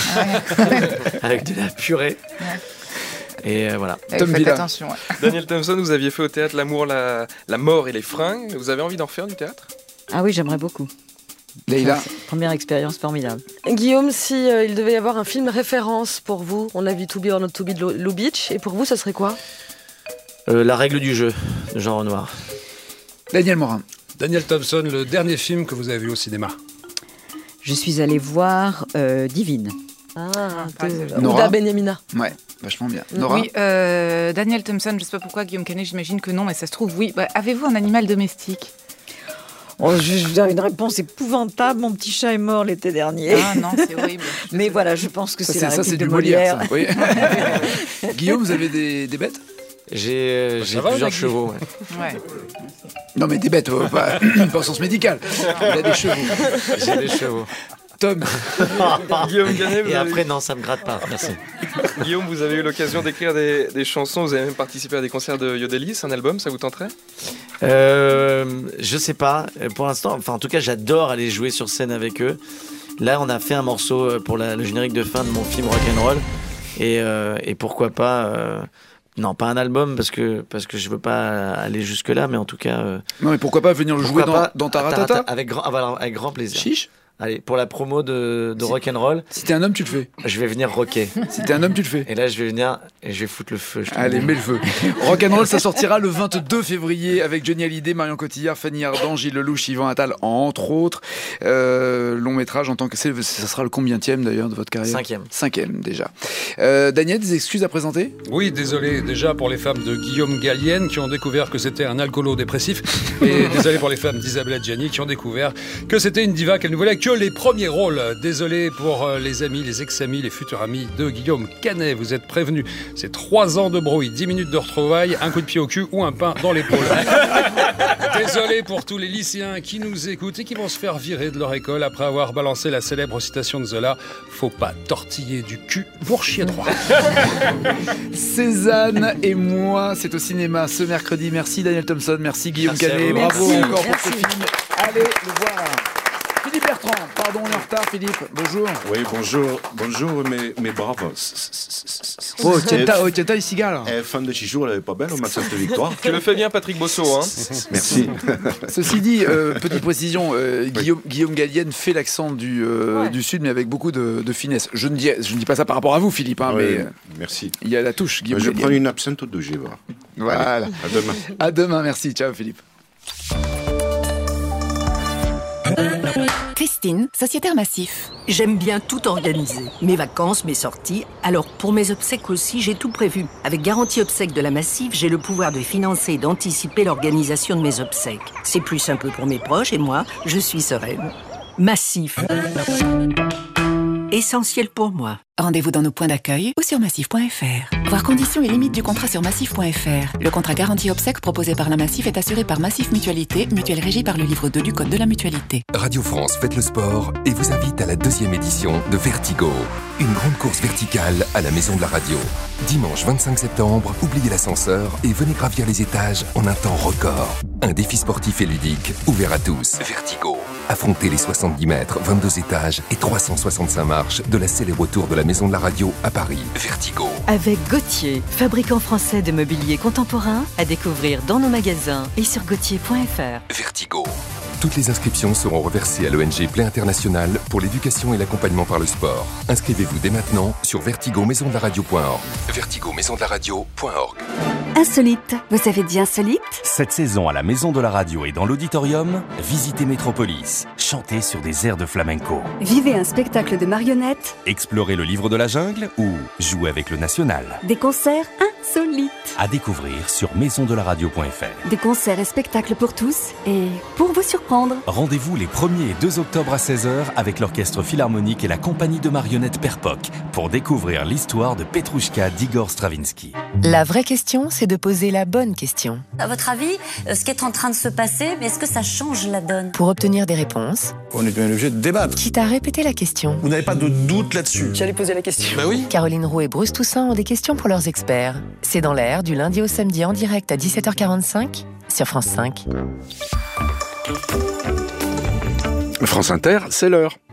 avec de la purée. Ouais. Et voilà. Faites attention. Ouais. Daniel Thompson, vous aviez fait au théâtre L'amour, la mort et les fringues. Vous avez envie d'en refaire du théâtre? Ah oui, j'aimerais beaucoup. Leïla. Première expérience formidable. Guillaume, si il devait y avoir un film référence pour vous, on a vu To Be or Not To Be de Lubitsch, et pour vous, ce serait quoi? La règle du jeu de Jean Renoir. Daniel Morin. Daniel Thompson, le dernier film que vous avez vu au cinéma. Je suis allée voir Divine. Ouda Benyamina. Ouais, vachement bien. Nora. Oui, Daniel Thompson, je sais pas pourquoi, Guillaume Canet, j'imagine que non, mais ça se trouve, oui. Avez-vous un animal domestique? Je veux dire une réponse épouvantable. Mon petit chat est mort l'été dernier. Ah non, c'est horrible. Mais voilà, je pense que c'est la réplique de Molière. Molière. Ça, oui. Guillaume, vous avez des bêtes? J'ai plusieurs chevaux. Ouais. Non, mais des bêtes, pas au sens médical. Il a des chevaux. J'ai des chevaux. Tom. Guillaume Canet, et après, non, ça me gratte pas. Merci. Guillaume, vous avez eu l'occasion d'écrire des chansons. Vous avez même participé à des concerts de Yodelis, un album, ça vous tenterait? Je sais pas. Pour l'instant, enfin, en tout cas, j'adore aller jouer sur scène avec eux. Là, on a fait un morceau pour le générique de fin de mon film Rock'n'Roll. Et pourquoi pas. Non, pas un album parce que je veux pas aller jusque là, mais en tout cas. Non, mais pourquoi pas venir le jouer dans Taratata avec grand plaisir. Chiche. Allez, pour la promo de Rock'n'Roll. Si t'es un homme, tu le fais. Je vais venir rocker. Si t'es un homme, tu le fais. Et là, je vais venir et je vais foutre le feu. Allez, mets le feu. Rock'n'Roll, ça sortira le 22 février avec Johnny Hallyday, Marion Cotillard, Fanny Ardant, Gilles Lelouch, Yvan Attal, entre autres. Long métrage en tant que... Ça sera le combienième d'ailleurs de votre carrière? Cinquième déjà. Daniel, des excuses à présenter? Oui, désolé déjà pour les femmes de Guillaume Gallienne qui ont découvert que c'était un alcoolo-dépressif. Et désolé pour les femmes d'Isabelle Adjani qui ont découvert que c'était une diva qu'elle ne voulait que les premiers rôles. Désolé pour les amis, les ex-amis, les futurs amis de Guillaume Canet. Vous êtes prévenus. C'est 3 ans de brouille, 10 minutes de retrouvailles, un coup de pied au cul ou un pain dans l'épaule. Désolé pour tous les lycéens qui nous écoutent et qui vont se faire virer de leur école après avoir balancé la célèbre citation de Zola. Faut pas tortiller du cul pour chier droit. Cézanne et moi, c'est au cinéma ce mercredi. Merci Daniel Thompson, merci Guillaume Canet. Bravo encore pour ce film. Allez le voir. Philippe Bertrand, pardon, on est en retard, Philippe. Bonjour. Oui, bonjour, mais bravo. Oh, tiens, les cigales. Femme de Chichou, elle n'est pas belle au match de victoire. Tu le fais bien, Patrick Bosso. Hein. Merci. Ceci dit, petite précision, Guillaume Gallienne fait l'accent du Sud, mais avec beaucoup de finesse. Je ne dis pas ça par rapport à vous, Philippe, hein, mais merci. Il y a la touche, Guillaume Gallienne. Je prends une absinthe au 2G, voilà. Voilà. Allez, à demain. À demain, merci. Ciao, Philippe. Christine, sociétaire Massif. J'aime bien tout organiser. Mes vacances, mes sorties. Alors, pour mes obsèques aussi, j'ai tout prévu. Avec Garantie Obsèques de la Massif, j'ai le pouvoir de financer et d'anticiper l'organisation de mes obsèques. C'est plus simple pour mes proches et moi, je suis sereine. Massif. Essentiel pour moi. Rendez-vous dans nos points d'accueil ou sur massif.fr. Voir conditions et limites du contrat sur massif.fr. Le contrat garantie obsèques proposé par la Massif est assuré par Massif Mutualité, mutuelle régie par le livre 2 du Code de la Mutualité. Radio France fête le sport et vous invite à la 2e édition de Vertigo. Une grande course verticale à la Maison de la Radio. Dimanche 25 septembre, oubliez l'ascenseur et venez gravir les étages en un temps record. Un défi sportif et ludique, ouvert à tous. Vertigo. Affrontez les 70 mètres, 22 étages et 365 marches de la célèbre tour de la Maison de la Radio à Paris. Vertigo. Avec Gauthier, fabricant français de mobilier contemporain, à découvrir dans nos magasins et sur gauthier.fr. Vertigo. Toutes les inscriptions seront reversées à l'ONG Play International pour l'éducation et l'accompagnement par le sport. Inscrivez-vous dès maintenant sur vertigomaisondelaradio.org. vertigomaisondelaradio.org. Insolite. Vous avez dit insolite? Cette saison à la Maison de la Radio et dans l'auditorium, visitez Métropolis, chantez sur des airs de flamenco. Vivez un spectacle de marionnettes. Explorez le livre de la jungle ou jouez avec le national. Des concerts insolites. À découvrir sur maisondelaradio.fr. Des concerts et spectacles pour tous et pour vous surprendre. Rendez-vous les 1er et 2 octobre à 16h avec l'Orchestre Philharmonique et la compagnie de marionnettes Perpoc pour découvrir l'histoire de Petrouchka d'Igor Stravinsky. La vraie question, c'est de poser la bonne question. À votre avis, ce qui est en train de se passer, mais est-ce que ça change la donne? Pour obtenir des réponses, on est bien obligé de débattre. Quitte à répéter la question. Vous n'avez pas de doute là-dessus? J'allais poser la question. Bah oui. Caroline Roux et Bruce Toussaint ont des questions pour leurs experts. C'est dans l'air du lundi au samedi en direct à 17h45 sur France 5. France Inter, c'est l'heure.